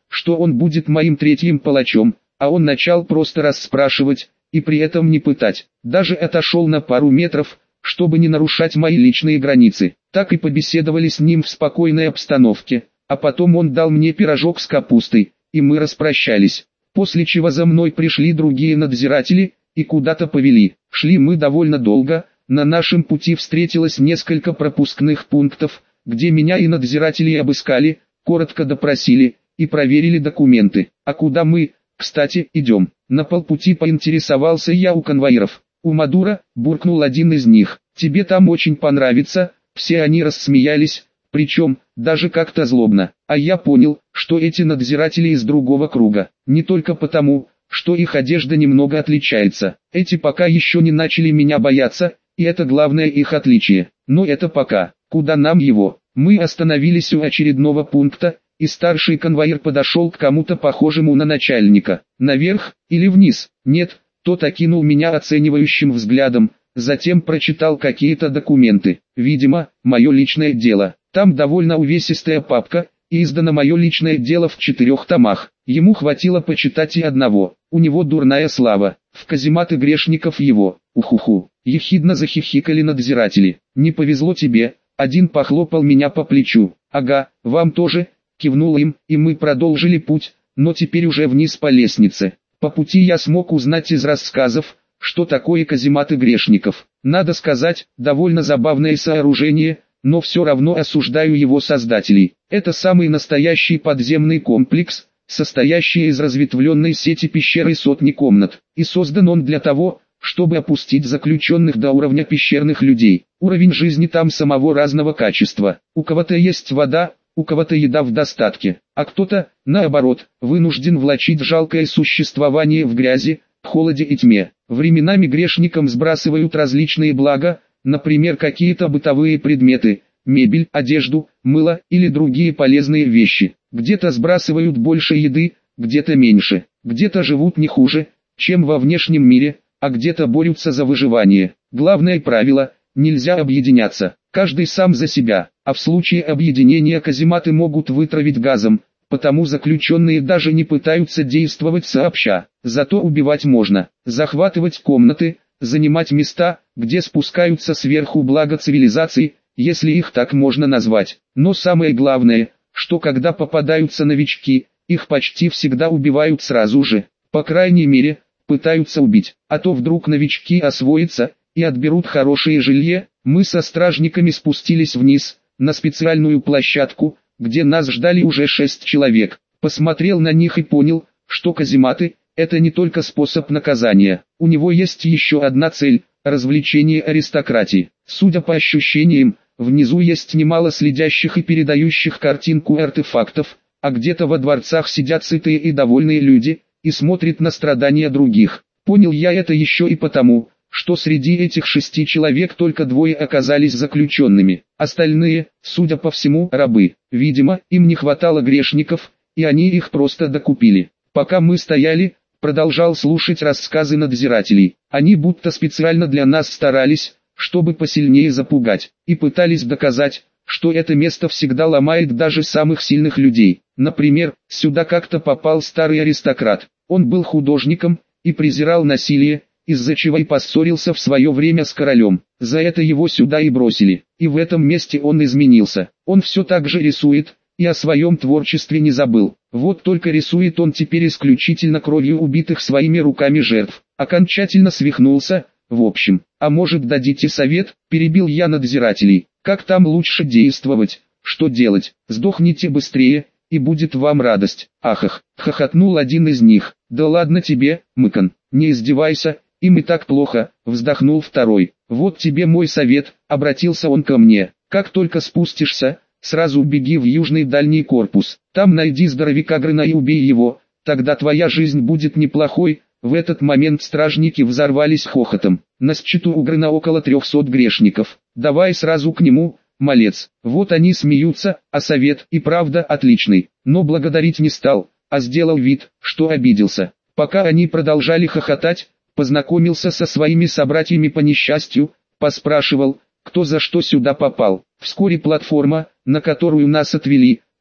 что он будет моим третьим палачом, а он начал просто расспрашивать, и при этом не пытать. Даже отошел на пару метров, чтобы не нарушать мои личные границы. Так и побеседовали с ним в спокойной обстановке, а потом он дал мне пирожок с капустой, и мы распрощались. После чего за мной пришли другие надзиратели, и куда-то повели. Шли мы довольно долго, на нашем пути встретилось несколько пропускных пунктов, где меня и надзирателей обыскали, коротко допросили, и проверили документы. А куда мы, кстати, идем? На полпути поинтересовался я у конвоиров. У Мадура, буркнул один из них, тебе там очень понравится. Все они рассмеялись, причем, даже как-то злобно. А я понял, что эти надзиратели из другого круга. Не только потому, что их одежда немного отличается. Эти пока еще не начали меня бояться, и это главное их отличие. Но это пока. Куда нам его? Мы остановились у очередного пункта, и старший конвоир подошел к кому-то похожему на начальника. Наверх или вниз? Нет, тот окинул меня оценивающим взглядом, затем прочитал какие-то документы. Видимо, мое личное дело. Там довольно увесистая папка, и издано мое личное дело в четырех томах. Ему хватило почитать и одного. У него дурная слава. В казематы грешников его. Ухуху. Ехидно захихикали надзиратели. Не повезло тебе. Один похлопал меня по плечу. Ага, вам тоже. Кивнул им, и мы продолжили путь, но теперь уже вниз по лестнице. По пути я смог узнать из рассказов, что такое казематы грешников. Надо сказать, довольно забавное сооружение, но все равно осуждаю его создателей. Это самый настоящий подземный комплекс, состоящий из разветвленной сети пещер и сотни комнат. И создан он для того, чтобы опустить заключенных до уровня пещерных людей. Уровень жизни там самого разного качества. У кого-то есть вода, у кого-то еда в достатке, а кто-то, наоборот, вынужден влачить жалкое существование в грязи, холоде и тьме. Временами грешникам сбрасывают различные блага, например, какие-то бытовые предметы, мебель, одежду, мыло или другие полезные вещи. Где-то сбрасывают больше еды, где-то меньше, где-то живут не хуже, чем во внешнем мире, а где-то борются за выживание. Главное правило – нельзя объединяться, каждый сам за себя, а в случае объединения казематы могут вытравить газом, потому заключенные даже не пытаются действовать сообща. Зато убивать можно, захватывать комнаты, занимать места, где спускаются сверху блага цивилизации, если их так можно назвать. Но самое главное, что когда попадаются новички, их почти всегда убивают сразу же, по крайней мере, пытаются убить, а то вдруг новички освоятся и отберут хорошее жилье. Мы со стражниками спустились вниз, на специальную площадку, где нас ждали уже шесть человек. Посмотрел на них и понял, что казематы – это не только способ наказания. У него есть еще одна цель – развлечение аристократии. Судя по ощущениям, внизу есть немало следящих и передающих картинку артефактов, а где-то во дворцах сидят сытые и довольные люди, и смотрят на страдания других. Понял я это еще и потому, что среди этих шести человек только двое оказались заключенными. Остальные, судя по всему, рабы. Видимо, им не хватало грешников, и они их просто докупили. Пока мы стояли, продолжал слушать рассказы надзирателей. Они будто специально для нас старались, чтобы посильнее запугать, и пытались доказать, что это место всегда ломает даже самых сильных людей. Например, сюда как-то попал старый аристократ. Он был художником и презирал насилие, из-за чего и поссорился в свое время с королем. За это его сюда и бросили. И в этом месте он изменился. Он все так же рисует, и о своем творчестве не забыл. Вот только рисует он теперь исключительно кровью убитых своими руками жертв. Окончательно свихнулся, в общем. А может, дадите совет? Перебил я надзирателей. Как там лучше действовать? Что делать? Сдохните быстрее, и будет вам радость. Ахах, хохотнул один из них. Да ладно тебе, Мыкан, не издевайся. Им и так плохо, вздохнул второй. Вот тебе мой совет, обратился он ко мне. Как только спустишься, сразу беги в южный дальний корпус. Там найди здоровяка Грына и убей его, тогда твоя жизнь будет неплохой. В этот момент стражники взорвались хохотом. На счету у Грына около трехсот грешников. Давай сразу к нему, малец. Вот они смеются, а совет и правда отличный. Но благодарить не стал, а сделал вид, что обиделся. Пока они продолжали хохотать, познакомился со своими собратьями по несчастью, поспрашивал, кто за что сюда попал. Вскоре платформа, на которую нас отвели,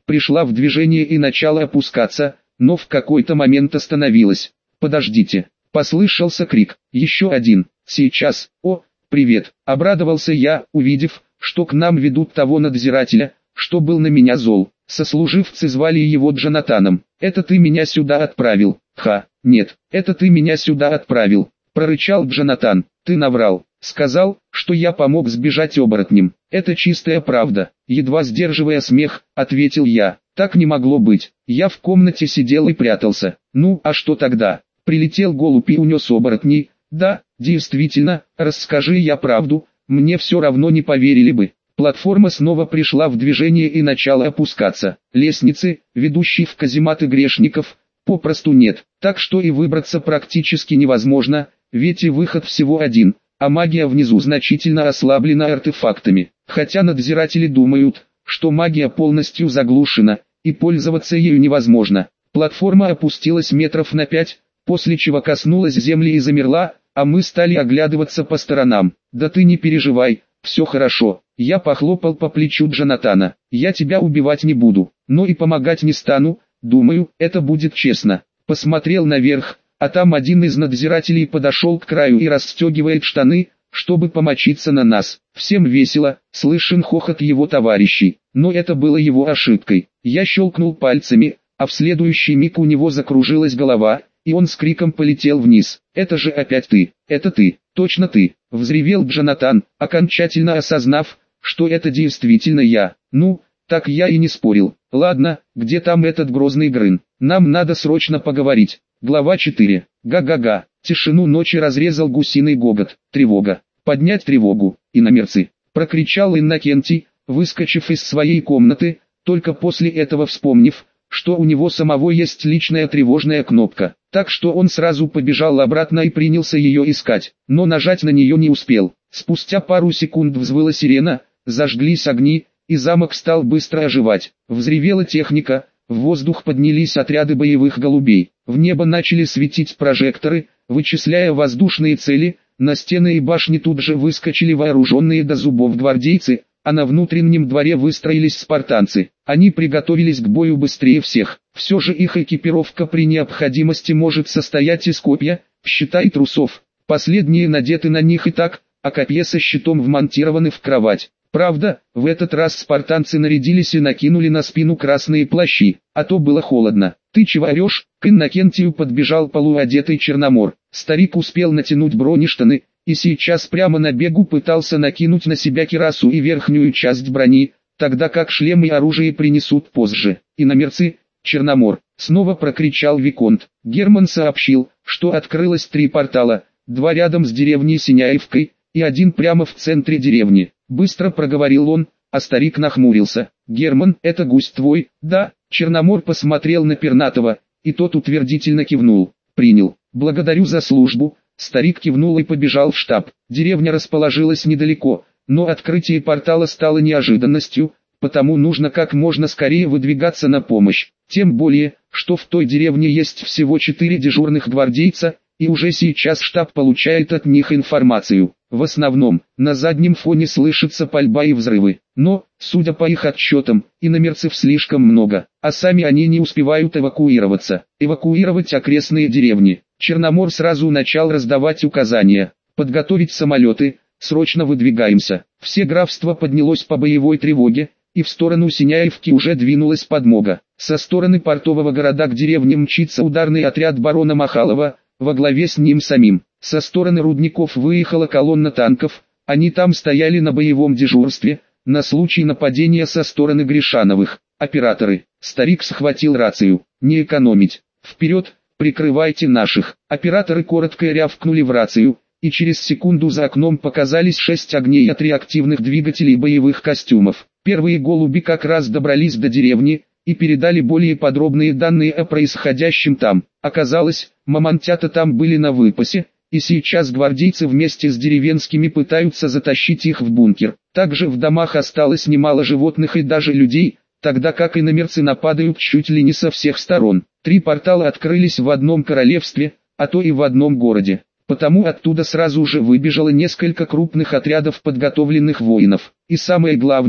пришла в движение и начала опускаться, но в какой-то момент остановилась. «Подождите!» — послышался крик. «Еще один! Сейчас! О, привет!» — обрадовался я, увидев, что к нам ведут того надзирателя, что был на меня зол. Сослуживцы звали его Джонатаном. «Это ты меня сюда отправил?» «Ха, нет, это ты меня сюда отправил!» — прорычал Джонатан. «Ты наврал. Сказал, что я помог сбежать оборотням. Это чистая правда». Едва сдерживая смех, ответил я. «Так не могло быть. Я в комнате сидел и прятался». «Ну, а что тогда? Прилетел голубь и унес оборотней?» «Да, действительно, расскажи я правду, мне все равно не поверили бы». Платформа снова пришла в движение и начала опускаться. Лестницы, ведущие в казематы грешников, попросту нет, так что и выбраться практически невозможно, ведь и выход всего один, а магия внизу значительно ослаблена артефактами. Хотя надзиратели думают, что магия полностью заглушена, и пользоваться ею невозможно. Платформа опустилась метров на пять, после чего коснулась земли и замерла, а мы стали оглядываться по сторонам. «Да ты не переживай, все хорошо». Я похлопал по плечу Джонатана. «Я тебя убивать не буду, но и помогать не стану, думаю, это будет честно». Посмотрел наверх, а там один из надзирателей подошел к краю и расстегивает штаны, чтобы помочиться на нас. Всем весело, слышен хохот его товарищей, но это было его ошибкой. Я щелкнул пальцами, а в следующий миг у него закружилась голова, и он с криком полетел вниз. «Это же опять ты, это ты, точно ты!» — взревел Джонатан, окончательно осознав, что это действительно я. «Ну, так я и не спорил. Ладно, где там этот грозный Грын? Нам надо срочно поговорить». Глава четыре. Га-га-га. Тишину ночи разрезал гусиный гогот. «Тревога! Поднять тревогу! Иномерцы!» — прокричал Иннокентий, выскочив из своей комнаты, только после этого вспомнив, что у него самого есть личная тревожная кнопка. Так что он сразу побежал обратно и принялся ее искать, но нажать на нее не успел. Спустя пару секунд взвыла сирена, зажглись огни, и замок стал быстро оживать. Взревела техника, в воздух поднялись отряды боевых голубей. В небо начали светить прожекторы, вычисляя воздушные цели, на стены и башни тут же выскочили вооруженные до зубов гвардейцы, а на внутреннем дворе выстроились спартанцы. Они приготовились к бою быстрее всех. Все же их экипировка при необходимости может состоять из копья, щита и трусов. Последние надеты на них и так, а копья со щитом вмонтированы в кровать. Правда, в этот раз спартанцы нарядились и накинули на спину красные плащи, а то было холодно. «Ты чего орешь?» — к Иннокентию подбежал полуодетый Черномор. Старик успел натянуть бронештаны, и сейчас прямо на бегу пытался накинуть на себя кирасу и верхнюю часть брони, тогда как шлем и оружие принесут позже. «Иномерцы!» — Черномор! — снова прокричал Виконт. Герман сообщил, что открылось три портала, два рядом с деревней Синяевкой, и один прямо в центре деревни. Быстро проговорил он, а старик нахмурился. «Герман, это гусь твой?» «Да». Черномор посмотрел на Пернатого, и тот утвердительно кивнул. «Принял. Благодарю за службу». Старик кивнул и побежал в штаб. Деревня расположилась недалеко, но открытие портала стало неожиданностью, потому нужно как можно скорее выдвигаться на помощь. Тем более, что в той деревне есть всего четыре дежурных гвардейца, и уже сейчас штаб получает от них информацию. В основном, на заднем фоне слышится пальба и взрывы, но, судя по их отчетам, иномерцев слишком много, а сами они не успевают эвакуироваться. Эвакуировать окрестные деревни. Черномор сразу начал раздавать указания. Подготовить самолеты, срочно выдвигаемся. Все графство поднялось по боевой тревоге, и в сторону Синяевки уже двинулась подмога. Со стороны портового города к деревне мчится ударный отряд барона Махалова, во главе с ним самим. Со стороны рудников выехала колонна танков, они там стояли на боевом дежурстве, на случай нападения со стороны Гришановых. Операторы. Старик схватил рацию. Не экономить. Вперед, прикрывайте наших. Операторы коротко рявкнули в рацию, и через секунду за окном показались шесть огней от реактивных двигателей боевых костюмов. Первые голуби как раз добрались до деревни и передали более подробные данные о происходящем там. Оказалось, мамонтята там были на выпасе, и сейчас гвардейцы вместе с деревенскими пытаются затащить их в бункер. Также в домах осталось немало животных и даже людей, тогда как иномерцы нападают чуть ли не со всех сторон. Три портала открылись в одном королевстве, а то и в одном городе. Потому оттуда сразу же выбежало несколько крупных отрядов подготовленных воинов. И самое главное,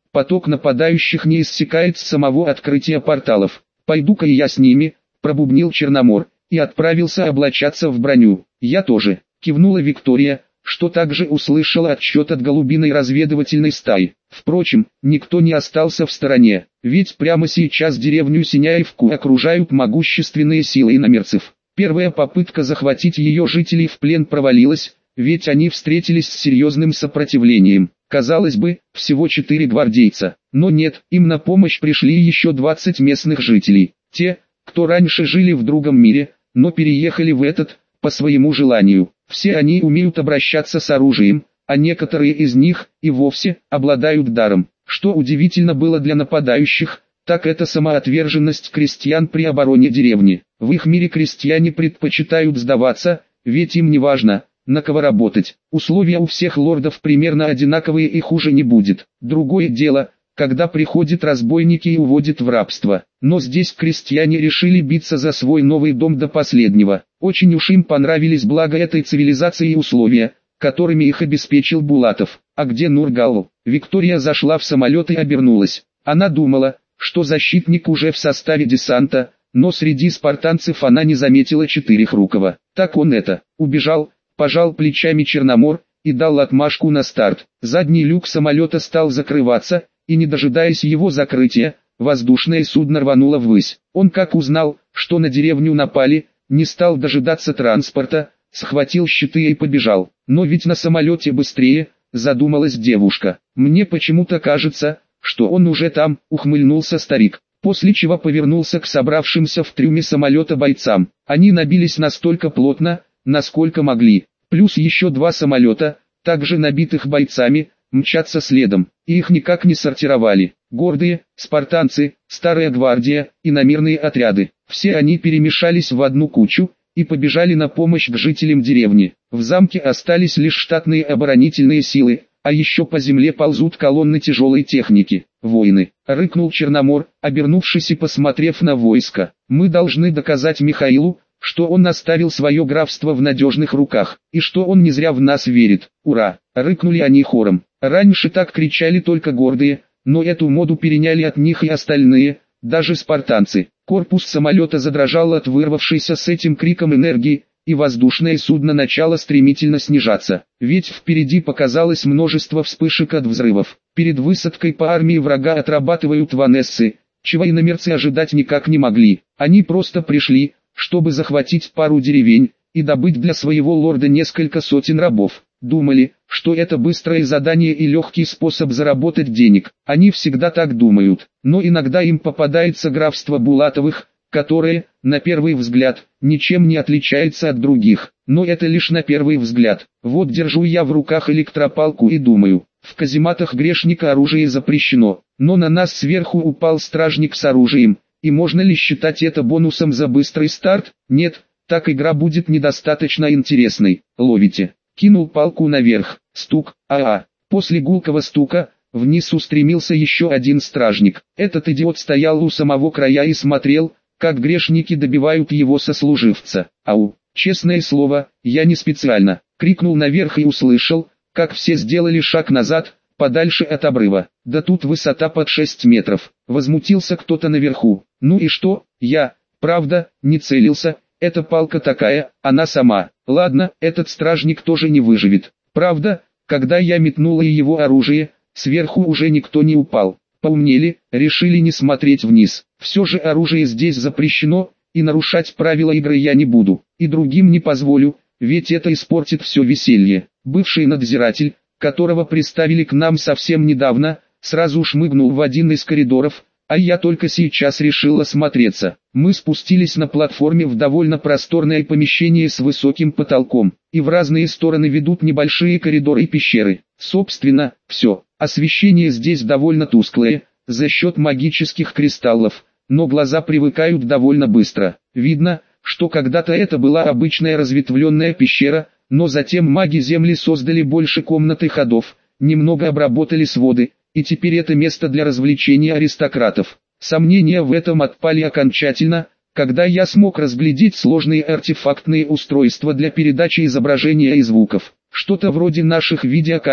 поток нападающих не иссякает с самого открытия порталов. «Пойду-ка я с ними», — пробубнил Черномор, и отправился облачаться в броню. «Я тоже», — кивнула Виктория, что также услышала отчет от голубиной разведывательной стаи. Впрочем, никто не остался в стороне, ведь прямо сейчас деревню Синяевку окружают могущественные силы иномерцев. Первая попытка захватить ее жителей в плен провалилась, ведь они встретились с серьезным сопротивлением. Казалось бы, всего четыре гвардейца, но нет, им на помощь пришли еще двадцать местных жителей. Те, кто раньше жили в другом мире, но переехали в этот, по своему желанию. Все они умеют обращаться с оружием, а некоторые из них и вовсе обладают даром. Что удивительно было для нападающих, так это самоотверженность крестьян при обороне деревни. В их мире крестьяне предпочитают сдаваться, ведь им не важно, на кого работать. Условия у всех лордов примерно одинаковые и хуже не будет. Другое дело, когда приходят разбойники и уводят в рабство. Но здесь крестьяне решили биться за свой новый дом до последнего. Очень уж им понравились блага этой цивилизации и условия, которыми их обеспечил Булатов. «А где Нургал?» Виктория зашла в самолет и обернулась. Она думала, что защитник уже в составе десанта, но среди спартанцев она не заметила Четырехрукого. Так он это, убежал, пожал плечами Черномор и дал отмашку на старт. Задний люк самолета стал закрываться, и не дожидаясь его закрытия, воздушное судно рвануло ввысь. Он как узнал, что на деревню напали, не стал дожидаться транспорта, схватил щиты и побежал. Но ведь на самолете быстрее, задумалась девушка. Мне почему-то кажется, что он уже там, ухмыльнулся старик, после чего повернулся к собравшимся в трюме самолета бойцам. Они набились настолько плотно, насколько могли. Плюс еще два самолета, также набитых бойцами, мчатся следом, и их никак не сортировали. Гордые, спартанцы, старая гвардия, иномирные отряды. Все они перемешались в одну кучу и побежали на помощь к жителям деревни. В замке остались лишь штатные оборонительные силы, а еще по земле ползут колонны тяжелой техники. «Воины!» — рыкнул Черномор, обернувшись и посмотрев на войско. «Мы должны доказать Михаилу, что он оставил свое графство в надежных руках, и что он не зря в нас верит. Ура!» — рыкнули они хором. Раньше так кричали только гордые, но эту моду переняли от них и остальные, даже спартанцы. Корпус самолета задрожал от вырвавшейся с этим криком энергии, и воздушное судно начало стремительно снижаться. Ведь впереди показалось множество вспышек от взрывов. Перед высадкой по армии врага отрабатывают ванессы, чего иномерцы ожидать никак не могли. Они просто пришли, чтобы захватить пару деревень, и добыть для своего лорда несколько сотен рабов. Думали, что это быстрое задание и легкий способ заработать денег. Они всегда так думают, но иногда им попадается графство Булатовых, которое, на первый взгляд, ничем не отличается от других. Но это лишь на первый взгляд. Вот держу я в руках электропалку и думаю, в казематах грешника оружие запрещено, но на нас сверху упал стражник с оружием, и можно ли считать это бонусом за быстрый старт? Нет, так игра будет недостаточно интересной. Ловите. Кинул палку наверх, стук, а-а. После гулкого стука, вниз устремился еще один стражник. Этот идиот стоял у самого края и смотрел, как грешники добивают его сослуживца. Ау, честное слово, я не специально. Крикнул наверх и услышал, как все сделали шаг назад, подальше от обрыва. Да тут высота под шесть метров. Возмутился кто-то наверху. Ну и что, я, правда, не целился. Эта палка такая, она сама. Ладно, этот стражник тоже не выживет. Правда, когда я метнула его оружие, сверху уже никто не упал. Поумнели, решили не смотреть вниз. Все же оружие здесь запрещено, и нарушать правила игры я не буду. И другим не позволю, ведь это испортит все веселье. Бывший надзиратель, которого приставили к нам совсем недавно, сразу шмыгнул в один из коридоров, а я только сейчас решил осмотреться. Мы спустились на платформе в довольно просторное помещение с высоким потолком, и в разные стороны ведут небольшие коридоры и пещеры. Собственно, все. Освещение здесь довольно тусклое, за счет магических кристаллов, но глаза привыкают довольно быстро. Видно, что когда-то это была обычная разветвленная пещера, но затем маги Земли создали больше комнат и ходов, немного обработали своды, и теперь это место для развлечения аристократов. Сомнения в этом отпали окончательно, когда я смог разглядеть сложные артефактные устройства для передачи изображения и звуков. Что-то вроде наших видеокамер,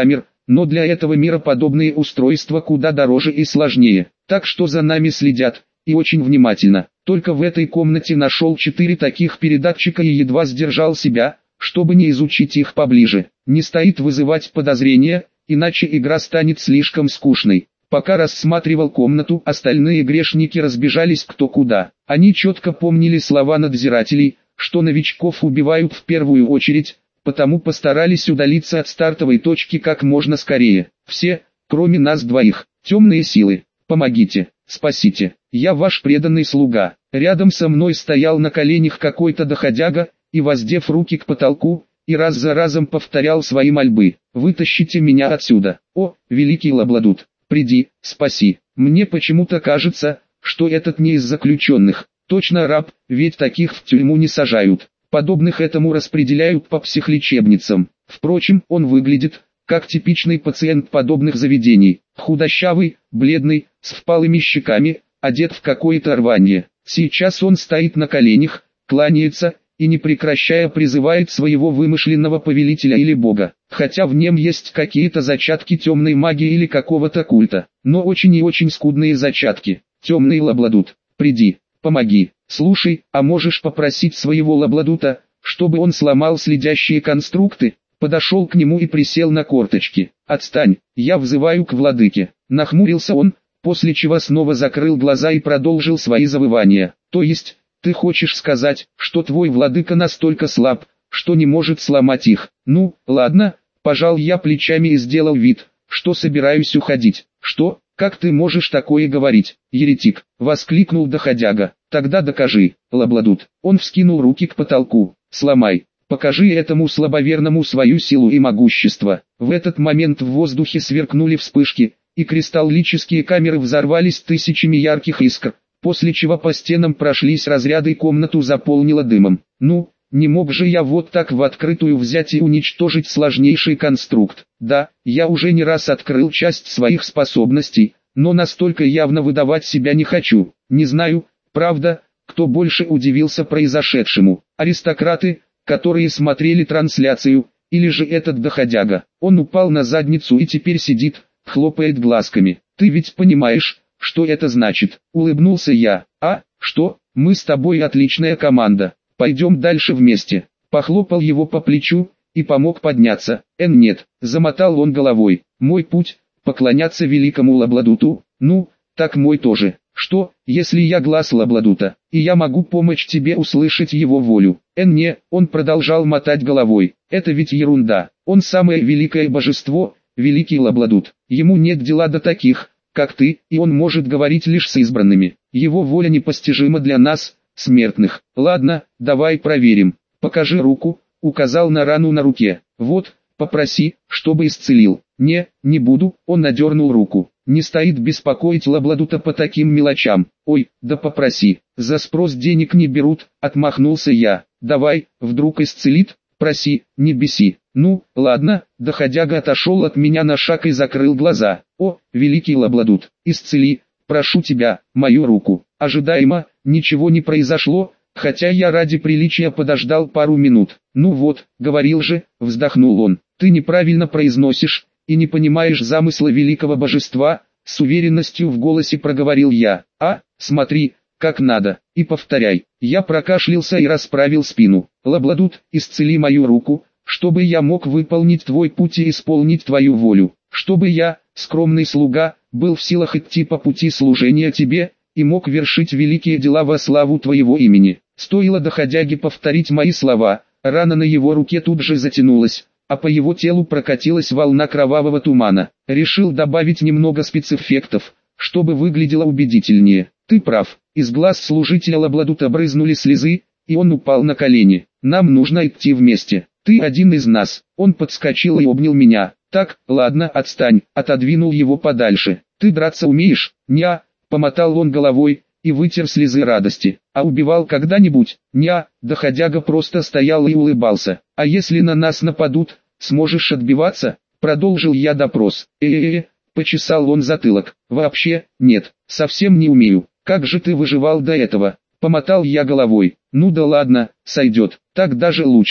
но для этого мира подобные устройства куда дороже и сложнее, так что за нами следят, и очень внимательно. Только в этой комнате нашел четыре таких передатчика и едва сдержал себя, чтобы не изучить их поближе. Не стоит вызывать подозрения, иначе игра станет слишком скучной. Пока рассматривал комнату, остальные грешники разбежались кто куда. Они четко помнили слова надзирателей, что новичков убивают в первую очередь, потому постарались удалиться от стартовой точки как можно скорее. Все, кроме нас двоих, темные силы, помогите, спасите, я ваш преданный слуга. Рядом со мной стоял на коленях какой-то доходяга, и воздев руки к потолку, и раз за разом повторял свои мольбы: «Вытащите меня отсюда, о, великий Лабладут, приди, спаси». Мне почему-то кажется, что этот не из заключенных, точно раб, ведь таких в тюрьму не сажают, подобных этому распределяют по психлечебницам. Впрочем, он выглядит, как типичный пациент подобных заведений, худощавый, бледный, с впалыми щеками, одет в какое-то рванье. Сейчас он стоит на коленях, кланяется, и не прекращая призывает своего вымышленного повелителя или бога, хотя в нем есть какие-то зачатки темной магии или какого-то культа, но очень и очень скудные зачатки. Темный Лабладут, приди, помоги. Слушай, а можешь попросить своего Лабладута, чтобы он сломал следящие конструкты? Подошел к нему и присел на корточки. Отстань, я взываю к владыке. Нахмурился он, после чего снова закрыл глаза и продолжил свои завывания. То есть, ты хочешь сказать, что твой владыка настолько слаб, что не может сломать их? Ну, ладно, пожал я плечами и сделал вид, что собираюсь уходить. Что? Как ты можешь такое говорить, еретик? Воскликнул доходяга. Тогда докажи, Лабладут. Он вскинул руки к потолку. Сломай. Покажи этому слабоверному свою силу и могущество. В этот момент в воздухе сверкнули вспышки, и кристаллические камеры взорвались тысячами ярких искр, после чего по стенам прошлись разряды и комнату заполнило дымом. Ну, не мог же я вот так в открытую взять и уничтожить сложнейший конструкт. Да, я уже не раз открыл часть своих способностей, но настолько явно выдавать себя не хочу. Не знаю, правда, кто больше удивился произошедшему: аристократы, которые смотрели трансляцию, или же этот доходяга. Он упал на задницу и теперь сидит, хлопает глазками. Ты ведь понимаешь, что это значит? Улыбнулся я. А, что, мы с тобой отличная команда. Пойдем дальше вместе. Похлопал его по плечу и помог подняться. Эн нет, замотал он головой. Мой путь, поклоняться великому Лабладуту, ну, так мой тоже. Что, если я глаз Лабладута, и я могу помочь тебе услышать его волю? Эн не, он продолжал мотать головой. Это ведь ерунда. Он самое великое божество, великий Лабладут. Ему нет дела до таких, как ты, и он может говорить лишь с избранными. Его воля непостижима для нас, смертных. Ладно, давай проверим. Покажи руку, указал на рану на руке. Вот, попроси, чтобы исцелил. Не, не буду, он надернул руку. Не стоит беспокоить Лабладута по таким мелочам. Ой, да попроси. За спрос денег не берут, отмахнулся я. Давай, вдруг исцелит, проси, не беси. Ну, ладно, доходяга отошел от меня на шаг и закрыл глаза. О, великий Лабладут, исцели, прошу тебя, мою руку. Ожидаемо, ничего не произошло, хотя я ради приличия подождал пару минут. Ну вот, говорил же, вздохнул он, ты неправильно произносишь, и не понимаешь замысла великого божества, с уверенностью в голосе проговорил я. А, смотри, как надо, и повторяй. Я прокашлялся и расправил спину. Лабладут, исцели мою руку, чтобы я мог выполнить твой путь и исполнить твою волю. Чтобы я, скромный слуга, был в силах идти по пути служения тебе, и мог вершить великие дела во славу твоего имени. Стоило доходяге повторить мои слова, рана на его руке тут же затянулась, а по его телу прокатилась волна кровавого тумана. Решил добавить немного спецэффектов, чтобы выглядело убедительнее. Ты прав, из глаз служителя Лабладута брызнули слезы, и он упал на колени. Нам нужно идти вместе. Ты один из нас. Он подскочил и обнял меня. Так, ладно, отстань, отодвинул его подальше. Ты драться умеешь? Ня, помотал он головой и вытер слезы радости. А убивал когда-нибудь? Ня, доходяга просто стоял и улыбался. А если на нас нападут, сможешь отбиваться? Продолжил я допрос. Э-э-э, почесал он затылок. Вообще, нет, совсем не умею. Как же ты выживал до этого? Помотал я головой. Ну да ладно, сойдет, так даже лучше.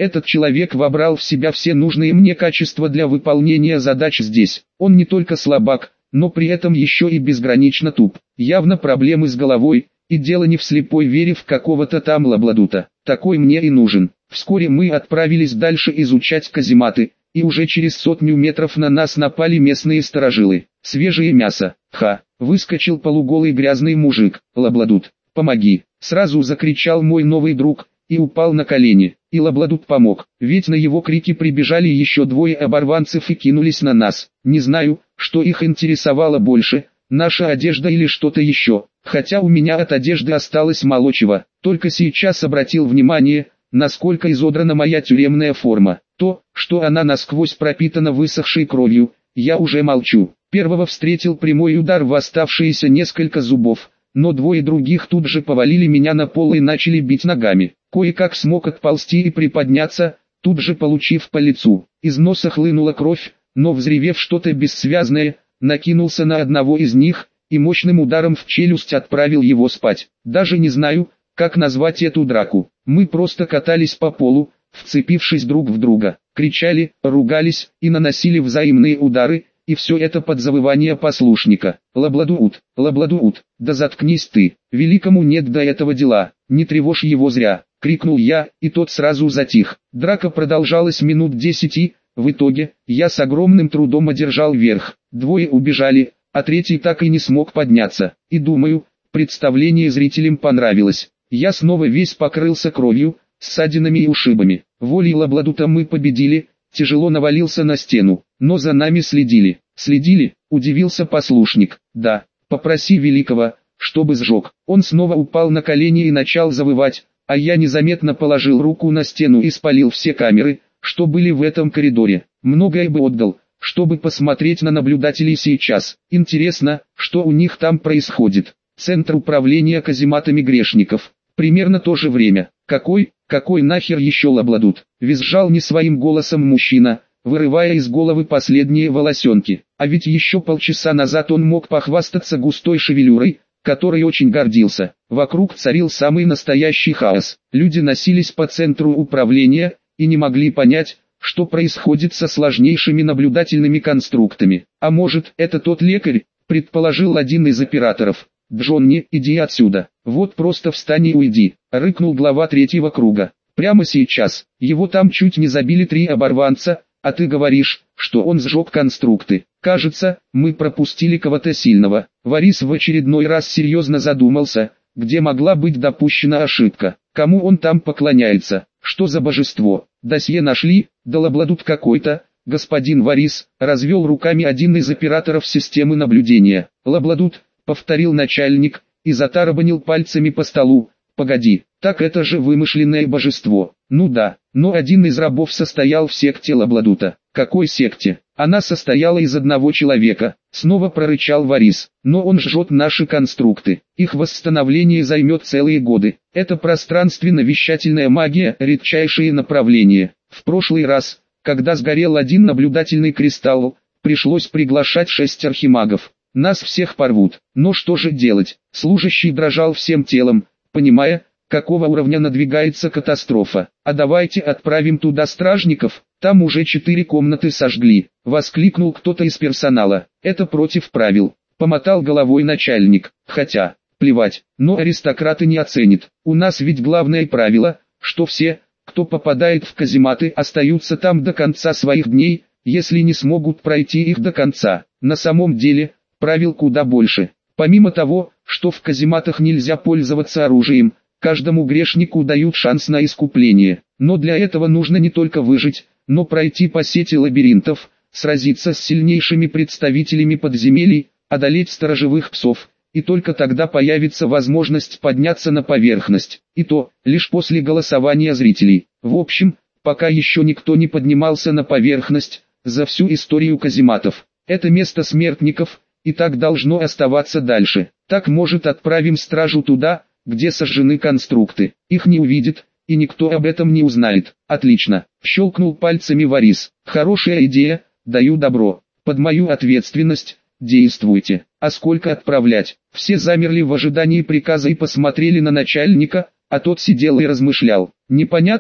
Этот человек вобрал в себя все нужные мне качества для выполнения задач здесь. Он не только слабак, но при этом еще и безгранично туп. Явно проблемы с головой, и дело не в слепой вере в какого-то там лабладута. Такой мне и нужен. Вскоре мы отправились дальше изучать казематы, и уже через сотню метров на нас напали местные сторожилы. Свежее мясо. Ха! Выскочил полуголый грязный мужик. Лабладут, помоги! Сразу закричал мой новый друг, и упал на колени. И Лабладут помог, ведь на его крики прибежали еще двое оборванцев и кинулись на нас. Не знаю, что их интересовало больше, наша одежда или что-то еще, хотя у меня от одежды осталось мало чего. Только сейчас обратил внимание, насколько изодрана моя тюремная форма. То, что она насквозь пропитана высохшей кровью, я уже молчу. Первого встретил прямой удар в оставшиеся несколько зубов, но двое других тут же повалили меня на пол и начали бить ногами. Кое-как смог отползти и приподняться, тут же получив по лицу. Из носа хлынула кровь, но взревев что-то бессвязное, накинулся на одного из них и мощным ударом в челюсть отправил его спать. Даже не знаю, как назвать эту драку. Мы просто катались по полу, вцепившись друг в друга, кричали, ругались и наносили взаимные удары, и все это под завывание послушника. Лабладуут, Лабладуут, да заткнись ты, великому нет до этого дела, не тревожь его зря, крикнул я, и тот сразу затих. Драка продолжалась минут десять и, в итоге, я с огромным трудом одержал верх. Двое убежали, а третий так и не смог подняться. И думаю, представление зрителям понравилось. Я снова весь покрылся кровью, ссадинами и ушибами. Волей Лабладута мы победили, тяжело навалился на стену, но за нами следили. Следили, удивился послушник. Да, попроси великого, чтобы сжег. Он снова упал на колени и начал завывать, а я незаметно положил руку на стену и спалил все камеры, что были в этом коридоре. Многое бы отдал, чтобы посмотреть на наблюдателей сейчас. Интересно, что у них там происходит. Центр управления казематами грешников. Примерно то же время. Какой, какой нахер еще Лабладут? Визжал не своим голосом мужчина, вырывая из головы последние волосенки. А ведь еще полчаса назад он мог похвастаться густой шевелюрой, которой очень гордился. Вокруг царил самый настоящий хаос. Люди носились по центру управления и не могли понять, что происходит со сложнейшими наблюдательными конструктами. А может, это тот лекарь, предположил один из операторов. «Джонни, иди отсюда, вот просто встань и уйди», — рыкнул глава третьего круга. «Прямо сейчас, его там чуть не забили три оборванца, а ты говоришь, что он сжег конструкты. Кажется, мы пропустили кого-то сильного». Варис в очередной раз серьезно задумался, где могла быть допущена ошибка. Кому он там поклоняется, что за божество? Досье нашли, да Лабладут какой-то. Господин Варис, развел руками один из операторов системы наблюдения. Лабладут, повторил начальник, и затарабанил пальцами по столу. Погоди, так это же вымышленное божество. Ну да, но один из рабов состоял в секте Лабладута. Какой секте? Она состояла из одного человека, снова прорычал Варис. Но он жжет наши конструкты. Их восстановление займет целые годы. Это пространственно-вещательная магия, редчайшее направление. В прошлый раз, когда сгорел один наблюдательный кристалл, пришлось приглашать шесть архимагов. Нас всех порвут. Но что же делать? Служащий дрожал всем телом, понимая, какого уровня надвигается катастрофа. А давайте отправим туда стражников, там уже четыре комнаты сожгли. Воскликнул кто-то из персонала. Это против правил. Помотал головой начальник. Хотя, плевать, но аристократы не оценят. У нас ведь главное правило, что все, кто попадает в казематы, остаются там до конца своих дней, если не смогут пройти их до конца. На самом деле, правил куда больше. Помимо того, что в казематах нельзя пользоваться оружием, каждому грешнику дают шанс на искупление. Но для этого нужно не только выжить, но пройти по сети лабиринтов, сразиться с сильнейшими представителями подземелий, одолеть сторожевых псов, и только тогда появится возможность подняться на поверхность. И то, лишь после голосования зрителей. В общем, пока еще никто не поднимался на поверхность, за всю историю казематов. Это место смертников, и так должно оставаться дальше. Так, может, отправим стражу туда, где сожжены конструкты. Их не увидит, и никто об этом не узнает. Отлично, щелкнул пальцами Варис. Хорошая идея, даю добро. Под мою ответственность, действуйте. А сколько отправлять? Все замерли в ожидании приказа и посмотрели на начальника, а тот сидел и размышлял. Непонятно,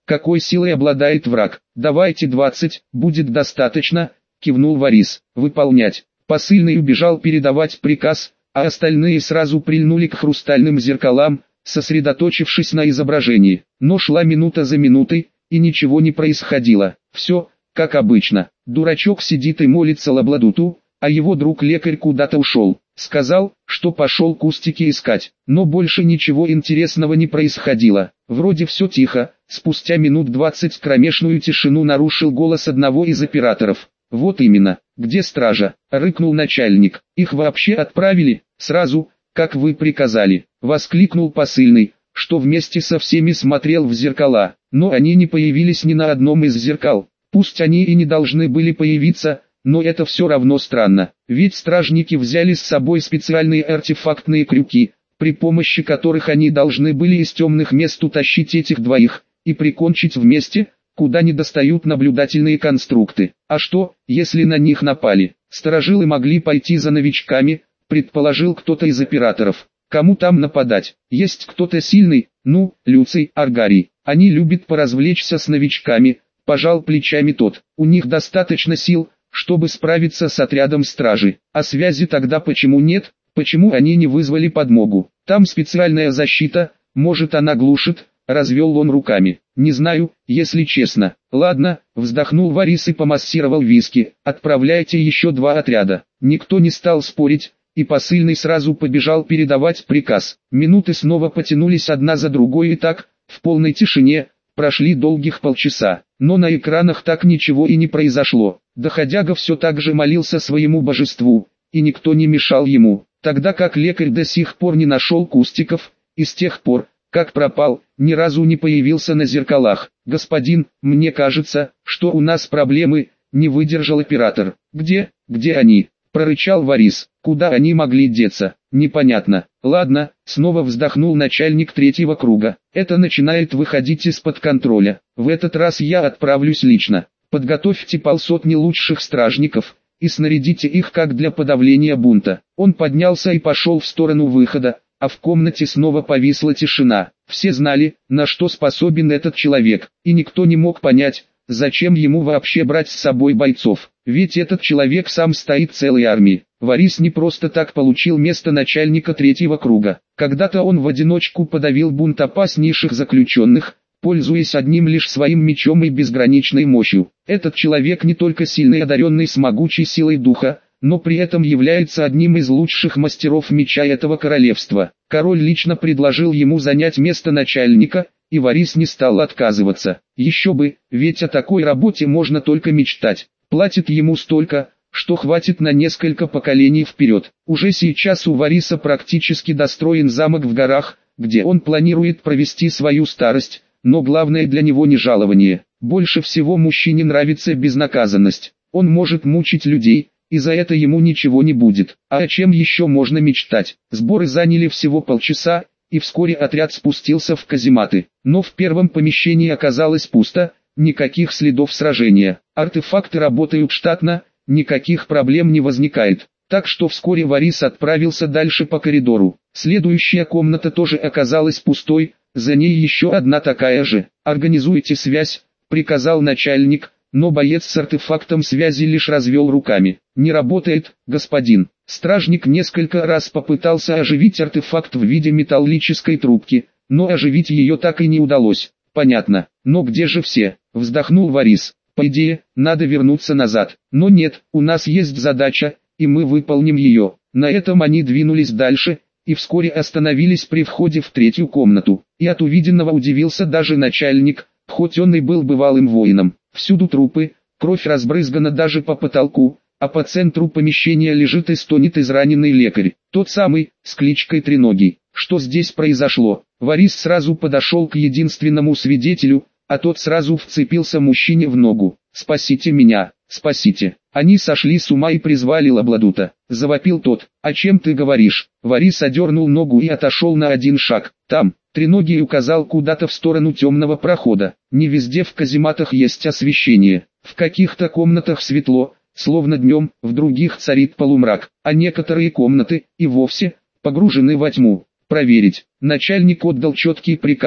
какой силой обладает враг. Давайте двадцать, будет достаточно, кивнул Варис. Выполнять. Посыльный убежал передавать приказ, а остальные сразу прильнули к хрустальным зеркалам, сосредоточившись на изображении. Но шла минута за минутой, и ничего не происходило. Все, как обычно. Дурачок сидит и молится Лабладуту, а его друг-лекарь куда-то ушел. Сказал, что пошел кустики искать, но больше ничего интересного не происходило. Вроде все тихо. Спустя минут двадцать кромешную тишину нарушил голос одного из операторов. «Вот именно, где стража?» — рыкнул начальник. «Их вообще отправили, сразу, как вы приказали», — воскликнул посыльный, что вместе со всеми смотрел в зеркала. Но они не появились ни на одном из зеркал. Пусть они и не должны были появиться, но это все равно странно, ведь стражники взяли с собой специальные артефактные крюки, при помощи которых они должны были из темных мест утащить этих двоих, и прикончить в месте, куда не достают наблюдательные конструкты. А что, если на них напали? Сторожилы могли пойти за новичками, предположил кто-то из операторов. Кому там нападать? Есть кто-то сильный? Ну, Люций, Аргарий. Они любят поразвлечься с новичками, пожал плечами тот. У них достаточно сил, чтобы справиться с отрядом стражи. А связи тогда почему нет? Почему они не вызвали подмогу? Там специальная защита, может она глушит, развел он руками. Не знаю, если честно. Ладно, вздохнул Варис и помассировал виски. Отправляйте еще два отряда. Никто не стал спорить, и посыльный сразу побежал передавать приказ. Минуты снова потянулись одна за другой и так, в полной тишине, прошли долгих полчаса. Но на экранах так ничего и не произошло. Доходяга все так же молился своему божеству, и никто не мешал ему, тогда как лекарь до сих пор не нашел кустиков, и с тех пор, как пропал, ни разу не появился на зеркалах. «Господин, мне кажется, что у нас проблемы», — не выдержал оператор. «Где, где они?» — прорычал Варис. «Куда они могли деться? Непонятно». «Ладно», — снова вздохнул начальник третьего круга. «Это начинает выходить из-под контроля. В этот раз я отправлюсь лично. Подготовьте полсотни лучших стражников, и снарядите их как для подавления бунта». Он поднялся и пошел в сторону выхода, а в комнате снова повисла тишина. Все знали, на что способен этот человек, и никто не мог понять, зачем ему вообще брать с собой бойцов, ведь этот человек сам стоит целой армией. Варис не просто так получил место начальника третьего круга. Когда-то он в одиночку подавил бунт опаснейших заключенных, пользуясь одним лишь своим мечом и безграничной мощью. Этот человек не только сильный, одаренный с могучей силой духа, но при этом является одним из лучших мастеров меча этого королевства. Король лично предложил ему занять место начальника, и Варис не стал отказываться. Еще бы, ведь о такой работе можно только мечтать. Платит ему столько, что хватит на несколько поколений вперед. Уже сейчас у Вариса практически достроен замок в горах, где он планирует провести свою старость, но главное для него не жалование. Больше всего мужчине нравится безнаказанность. Он может мучить людей, и за это ему ничего не будет. А о чем еще можно мечтать? Сборы заняли всего полчаса, и вскоре отряд спустился в казематы. Но в первом помещении оказалось пусто, никаких следов сражения. Артефакты работают штатно, никаких проблем не возникает. Так что вскоре Варис отправился дальше по коридору. Следующая комната тоже оказалась пустой, за ней еще одна такая же. «Организуйте связь», — приказал начальник, но боец с артефактом связи лишь развел руками. «Не работает, господин». Стражник несколько раз попытался оживить артефакт в виде металлической трубки, но оживить ее так и не удалось. «Понятно, но где же все?» — вздохнул Варис. «По идее, надо вернуться назад. Но нет, у нас есть задача, и мы выполним ее». На этом они двинулись дальше, и вскоре остановились при входе в третью комнату. И от увиденного удивился даже начальник, хоть он и был бывалым воином. Всюду трупы, кровь разбрызгана даже по потолку, а по центру помещения лежит и стонет израненный лекарь, тот самый, с кличкой Треногий. Что здесь произошло? Варис сразу подошел к единственному свидетелю, а тот сразу вцепился мужчине в ногу. «Спасите меня, спасите!» Они сошли с ума и призвали Лабладута. Завопил тот. «О чем ты говоришь?» Варис одернул ногу и отошел на один шаг. «Там». Треногий указал куда-то в сторону темного прохода. Не везде в казематах есть освещение. В каких-то комнатах светло, словно днем, в других царит полумрак, а некоторые комнаты и вовсе погружены во тьму. Проверить. Начальник отдал четкий приказ,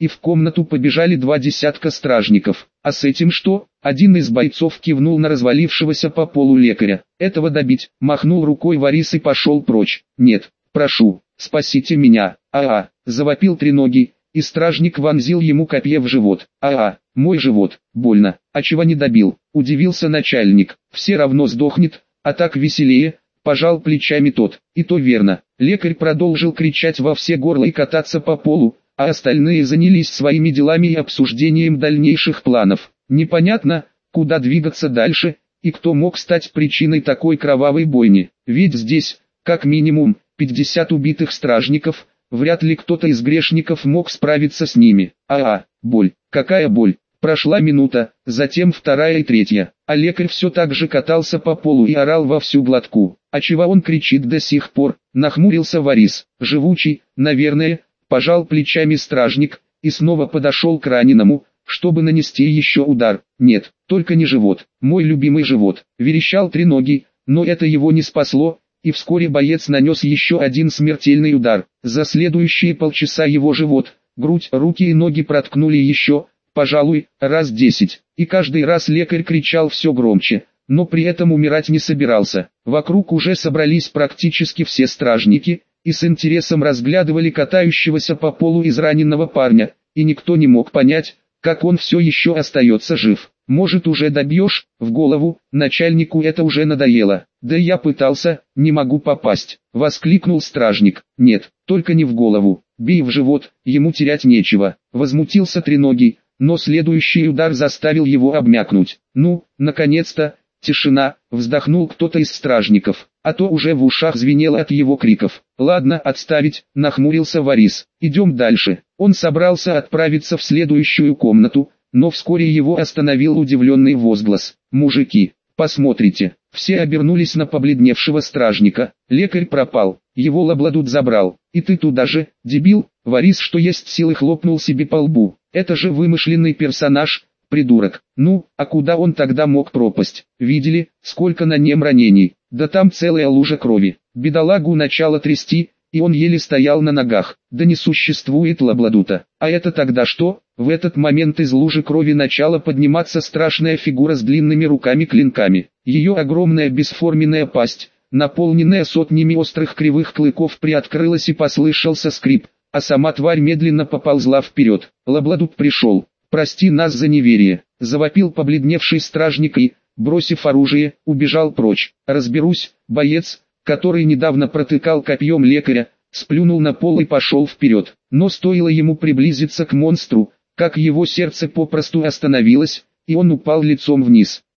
и в комнату побежали два десятка стражников. А с этим что? Один из бойцов кивнул на развалившегося по полу лекаря. Этого добить, махнул рукой Варис и пошел прочь. Нет, прошу, спасите меня. А-а, завопил Треногий, и стражник вонзил ему копье в живот. А-а, мой живот, больно. А чего не добил? Удивился начальник. Все равно сдохнет, а так веселее. Пожал плечами тот. И то верно. Лекарь продолжил кричать во все горла и кататься по полу, а остальные занялись своими делами и обсуждением дальнейших планов. Непонятно, куда двигаться дальше, и кто мог стать причиной такой кровавой бойни. Ведь здесь, как минимум, пятьдесят убитых стражников, вряд ли кто-то из грешников мог справиться с ними. А-а, боль, какая боль. Прошла минута, затем вторая и третья, а лекарь все так же катался по полу и орал во всю глотку. А чего он кричит до сих пор? Нахмурился Варис. Живучий, наверное, пожал плечами стражник, и снова подошел к раненому, чтобы нанести еще удар. Нет, только не живот, мой любимый живот, верещал Треногий, но это его не спасло, и вскоре боец нанес еще один смертельный удар. За следующие полчаса его живот, грудь, руки и ноги проткнули еще, пожалуй, раз десять, и каждый раз лекарь кричал все громче, но при этом умирать не собирался. Вокруг уже собрались практически все стражники, и с интересом разглядывали катающегося по полу израненного парня, и никто не мог понять, как он все еще остается жив. Может, уже добьешь? В голову, начальнику это уже надоело. Да я пытался, не могу попасть, воскликнул стражник. Нет, только не в голову, бей в живот, ему терять нечего, возмутился Треногий, но следующий удар заставил его обмякнуть. Ну, наконец-то, тишина, вздохнул кто-то из стражников, а то уже в ушах звенело от его криков. Ладно, отставить, нахмурился Варис, идем дальше. Он собрался отправиться в следующую комнату, но вскоре его остановил удивленный возглас. Мужики, посмотрите, все обернулись на побледневшего стражника. Лекарь пропал, его Лабладут забрал. И ты туда же, дебил? Варис что есть силы хлопнул себе по лбу. Это же вымышленный персонаж, придурок. Ну, а куда он тогда мог пропасть? Видели, сколько на нем ранений? Да там целая лужа крови. Бедолагу начало трясти, и он еле стоял на ногах. Да не существует Лабладута. А это тогда что? В этот момент из лужи крови начала подниматься страшная фигура с длинными руками-клинками. Ее огромная бесформенная пасть, наполненная сотнями острых кривых клыков, приоткрылась и послышался скрип, а сама тварь медленно поползла вперед. Лабладут пришел. «Прости нас за неверие», — завопил побледневший стражник и, бросив оружие, убежал прочь. «Разберусь», боец, который недавно протыкал копьем лекаря, сплюнул на пол и пошел вперед. Но стоило ему приблизиться к монстру, как его сердце попросту остановилось, и он упал лицом вниз.